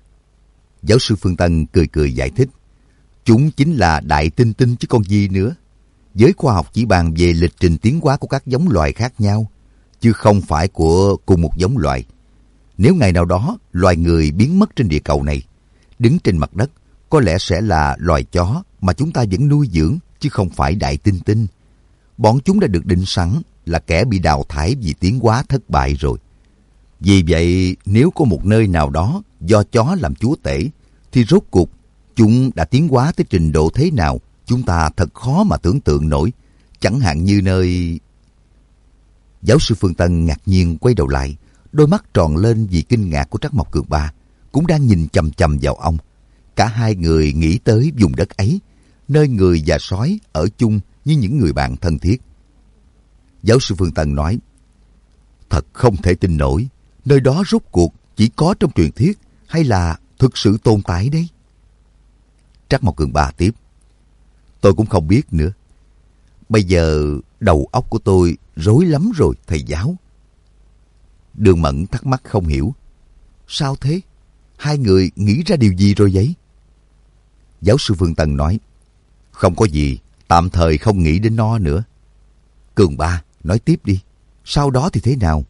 Giáo sư Phương Tân cười cười giải thích. Chúng chính là đại tinh tinh chứ còn gì nữa. Giới khoa học chỉ bàn về lịch trình tiến hóa của các giống loài khác nhau, chứ không phải của cùng một giống loài. Nếu ngày nào đó loài người biến mất trên địa cầu này, đứng trên mặt đất có lẽ sẽ là loài chó mà chúng ta vẫn nuôi dưỡng, chứ không phải đại tinh tinh. Bọn chúng đã được định sẵn là kẻ bị đào thải vì tiến hóa thất bại rồi. Vì vậy, nếu có một nơi nào đó do chó làm chúa tể, thì rốt cuộc chúng đã tiến hóa tới trình độ thế nào, chúng ta thật khó mà tưởng tượng nổi. Chẳng hạn như nơi... Giáo sư Phương Tân ngạc nhiên quay đầu lại, đôi mắt tròn lên vì kinh ngạc của Trắc Mộc Cường Ba, cũng đang nhìn chằm chằm vào ông. Cả hai người nghĩ tới vùng đất ấy, nơi người và sói ở chung như những người bạn thân thiết. Giáo sư Phương Tân nói, thật không thể tin nổi, nơi đó rốt cuộc chỉ có trong truyền thuyết hay là thực sự tồn tại đấy? Trắc Mộc Cường Ba tiếp, tôi cũng không biết nữa. Bây giờ đầu óc của tôi rối lắm rồi, thầy giáo. Đường Mẫn thắc mắc không hiểu. Sao thế? Hai người nghĩ ra điều gì rồi vậy? Giáo sư Phương Tân nói, không có gì, tạm thời không nghĩ đến nó nữa. Cường Ba, nói tiếp đi. Sau đó thì thế nào?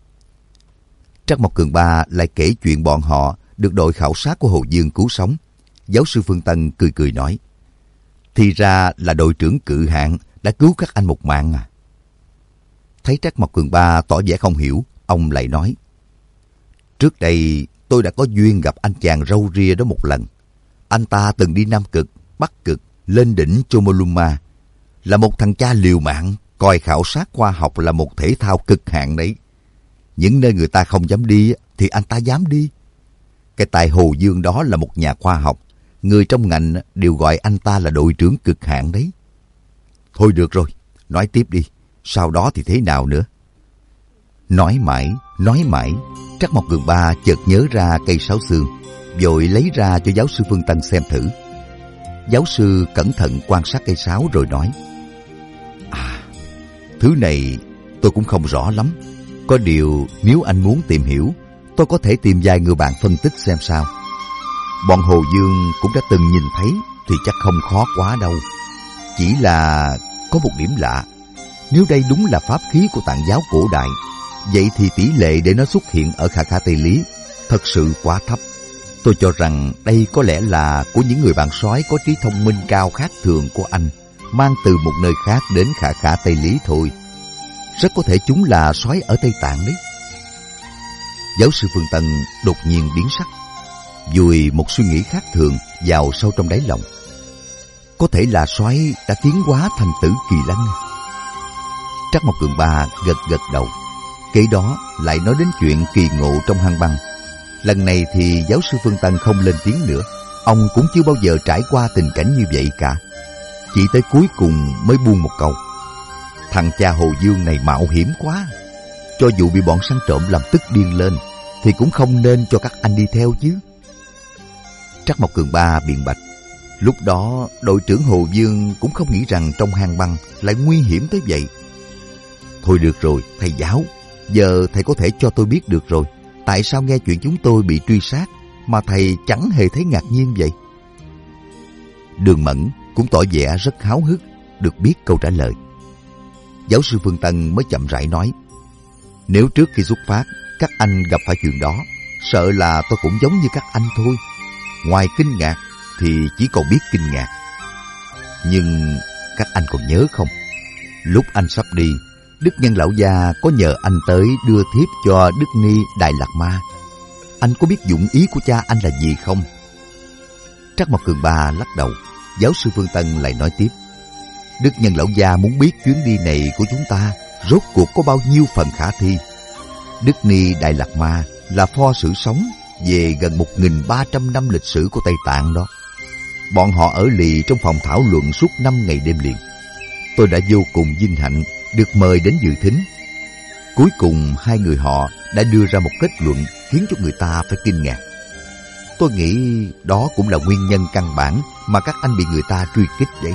Trắc Mộc Cường Ba lại kể chuyện bọn họ được đội khảo sát của Hồ Dương cứu sống. Giáo sư Phương Tân cười cười nói, thì ra là đội trưởng Cự Hạn đã cứu các anh một mạng à. Thấy Trắc Mộc Cường Ba tỏ vẻ không hiểu, ông lại nói, Trước đây tôi đã có duyên gặp anh chàng râu ria đó một lần. Anh ta từng đi Nam Cực, Bắc Cực, lên đỉnh Chomolungma. Là một thằng cha liều mạng, coi khảo sát khoa học là một thể thao cực hạn đấy. Những nơi người ta không dám đi thì anh ta dám đi. Cái tài Hồ Dương đó là một nhà khoa học. Người trong ngành đều gọi anh ta là đội trưởng cực hạn đấy. Thôi được rồi, nói tiếp đi. Sau đó thì thế nào nữa? Nói mãi, Trắc Mộc Cường Ba chợt nhớ ra cây sáo xương, vội lấy ra cho giáo sư Phương Tân xem thử. Giáo sư cẩn thận quan sát cây sáo rồi nói: thứ này tôi cũng không rõ lắm. Có điều nếu anh muốn tìm hiểu, tôi có thể tìm vài người bạn phân tích xem sao. Bọn Hồ Dương cũng đã từng nhìn thấy thì chắc không khó quá đâu. Chỉ là có một điểm lạ. Nếu đây đúng là pháp khí của Tạng giáo cổ đại, vậy thì tỷ lệ để nó xuất hiện ở Khả Khả Tây Lý thật sự quá thấp. Tôi cho rằng đây có lẽ là của những người bạn sói có trí thông minh cao khác thường của anh, mang từ một nơi khác đến Khả Khả Tây Lý thôi. Rất có thể chúng là sói ở Tây Tạng đấy. Giáo sư Phương Tân đột nhiên biến sắc, vùi một suy nghĩ khác thường vào sâu trong đáy lòng. Có thể là sói đã tiến hóa thành Tử Kỳ Lân. Trắc Mộc Cường Ba gật đầu. Kế đó lại nói đến chuyện kỳ ngộ trong hang băng. Lần này thì giáo sư Phương Tân không lên tiếng nữa. Ông cũng chưa bao giờ trải qua tình cảnh như vậy cả. Chỉ tới cuối cùng mới buông một câu: thằng cha Hồ Dương này mạo hiểm quá. Cho dù bị bọn săn trộm làm tức điên lên thì cũng không nên cho các anh đi theo chứ. Trắc Mộc Cường Ba biện bạch: lúc đó đội trưởng Hồ Dương cũng không nghĩ rằng trong hang băng lại nguy hiểm tới vậy. Thôi được rồi, thầy giáo, giờ thầy có thể cho tôi biết được rồi. Tại sao nghe chuyện chúng tôi bị truy sát mà thầy chẳng hề thấy ngạc nhiên vậy? Đường Mẫn cũng tỏ vẻ rất háo hức được biết câu trả lời. Giáo sư Phương Tân mới chậm rãi nói: nếu trước khi xuất phát các anh gặp phải chuyện đó, sợ là tôi cũng giống như các anh thôi. Ngoài kinh ngạc thì chỉ còn biết kinh ngạc. Nhưng các anh còn nhớ không? Lúc anh sắp đi, Đức Nhân lão gia có nhờ anh tới đưa thiếp cho Đức Ni Đại Lạt Ma. Anh có biết dụng ý của cha anh là gì không? Trắc Mộc Cường Ba lắc đầu. Giáo sư Phương Tân lại nói tiếp: Đức Nhân lão gia muốn biết chuyến đi này của chúng ta rốt cuộc có bao nhiêu phần khả thi. Đức Ni Đại Lạt Ma là pho sử sống về gần 1.300 năm lịch sử của Tây Tạng đó. Bọn họ ở lì trong phòng thảo luận suốt 5 ngày đêm liền. Tôi đã vô cùng vinh hạnh được mời đến dự thính. Cuối cùng hai người họ đã đưa ra một kết luận khiến cho người ta phải kinh ngạc. Tôi nghĩ đó cũng là nguyên nhân căn bản mà các anh bị người ta truy kích đấy.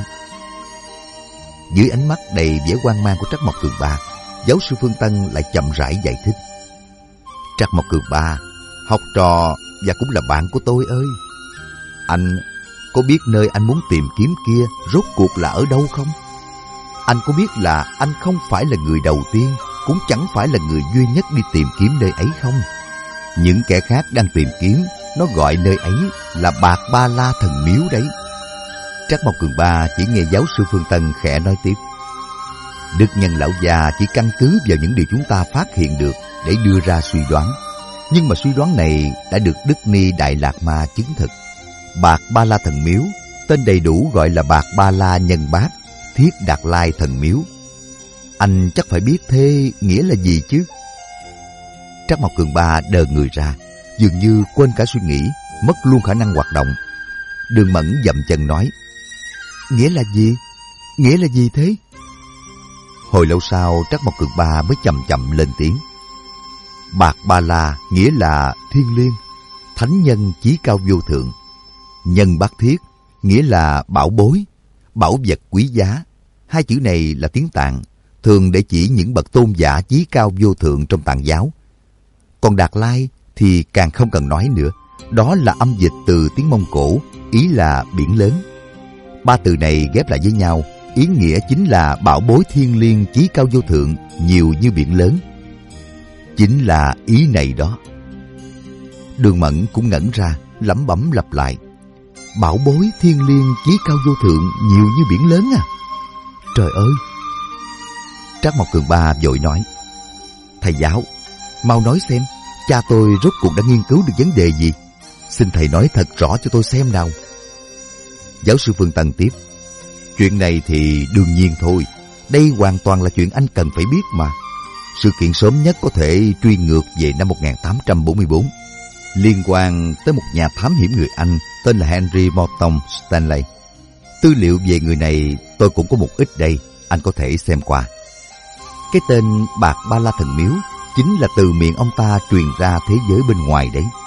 Dưới ánh mắt đầy vẻ hoang mang của Trắc Mộc Cường Ba, giáo sư Phương Tân lại chậm rãi giải thích: Trắc Mộc Cường Ba, học trò và cũng là bạn của tôi ơi. Anh có biết nơi anh muốn tìm kiếm kia rốt cuộc là ở đâu không? Anh có biết là anh không phải là người đầu tiên, cũng chẳng phải là người duy nhất đi tìm kiếm nơi ấy không? Những kẻ khác đang tìm kiếm, nó gọi nơi ấy là Bạc Ba La Thần Miếu đấy. Trắc Mộc Cường Ba chỉ nghe giáo sư Phương Tân khẽ nói tiếp: Đức Nhân lão già chỉ căn cứ vào những điều chúng ta phát hiện được để đưa ra suy đoán. Nhưng mà suy đoán này đã được Đức Ni Đại Lạt Ma chứng thực. Bạc Ba La Thần Miếu, tên đầy đủ gọi là Bạc Ba La Nhân Bát Thiết Đạt Lai Thần Miếu. Anh chắc phải biết thế nghĩa là gì chứ? Trắc Mộc Cường Ba đờ người ra, dường như quên cả suy nghĩ, mất luôn khả năng hoạt động. Đường Mẫn dậm chân nói: Nghĩa là gì? Nghĩa là gì thế? Hồi lâu sau, Trắc Mộc Cường Ba mới chậm chậm lên tiếng: Bạc Ba La nghĩa là thiên liêng, thánh nhân chí cao vô thượng. Nhân Bát Thiết nghĩa là bảo bối, bảo vật quý giá. Hai chữ này là tiếng Tạng, thường để chỉ những bậc tôn giả chí cao vô thượng trong Tạng giáo. Còn Đạt Lai thì càng không cần nói nữa, đó là âm dịch từ tiếng Mông Cổ, ý là biển lớn. Ba từ này ghép lại với nhau, ý nghĩa chính là bảo bối thiên liêng chí cao vô thượng, nhiều như biển lớn. Chính là ý này đó. Đường Mẫn cũng ngẩn ra, lẩm bẩm lặp lại: Bảo bối thiên liêng chí cao vô thượng, nhiều như biển lớn à? Trời ơi! Trắc Mộc Cường Ba vội nói: Thầy giáo, mau nói xem, cha tôi rốt cuộc đã nghiên cứu được vấn đề gì? Xin thầy nói thật rõ cho tôi xem nào. Giáo sư Phương Tân tiếp. Chuyện này thì đương nhiên thôi. Đây hoàn toàn là chuyện anh cần phải biết mà. Sự kiện sớm nhất có thể truy ngược về năm 1844, liên quan tới một nhà thám hiểm người Anh tên là Henry Morton Stanley. Tư liệu về người này tôi cũng có một ít đây, anh có thể xem qua. Cái tên Bạc Ba La Thần Miếu chính là từ miệng ông ta truyền ra thế giới bên ngoài đấy.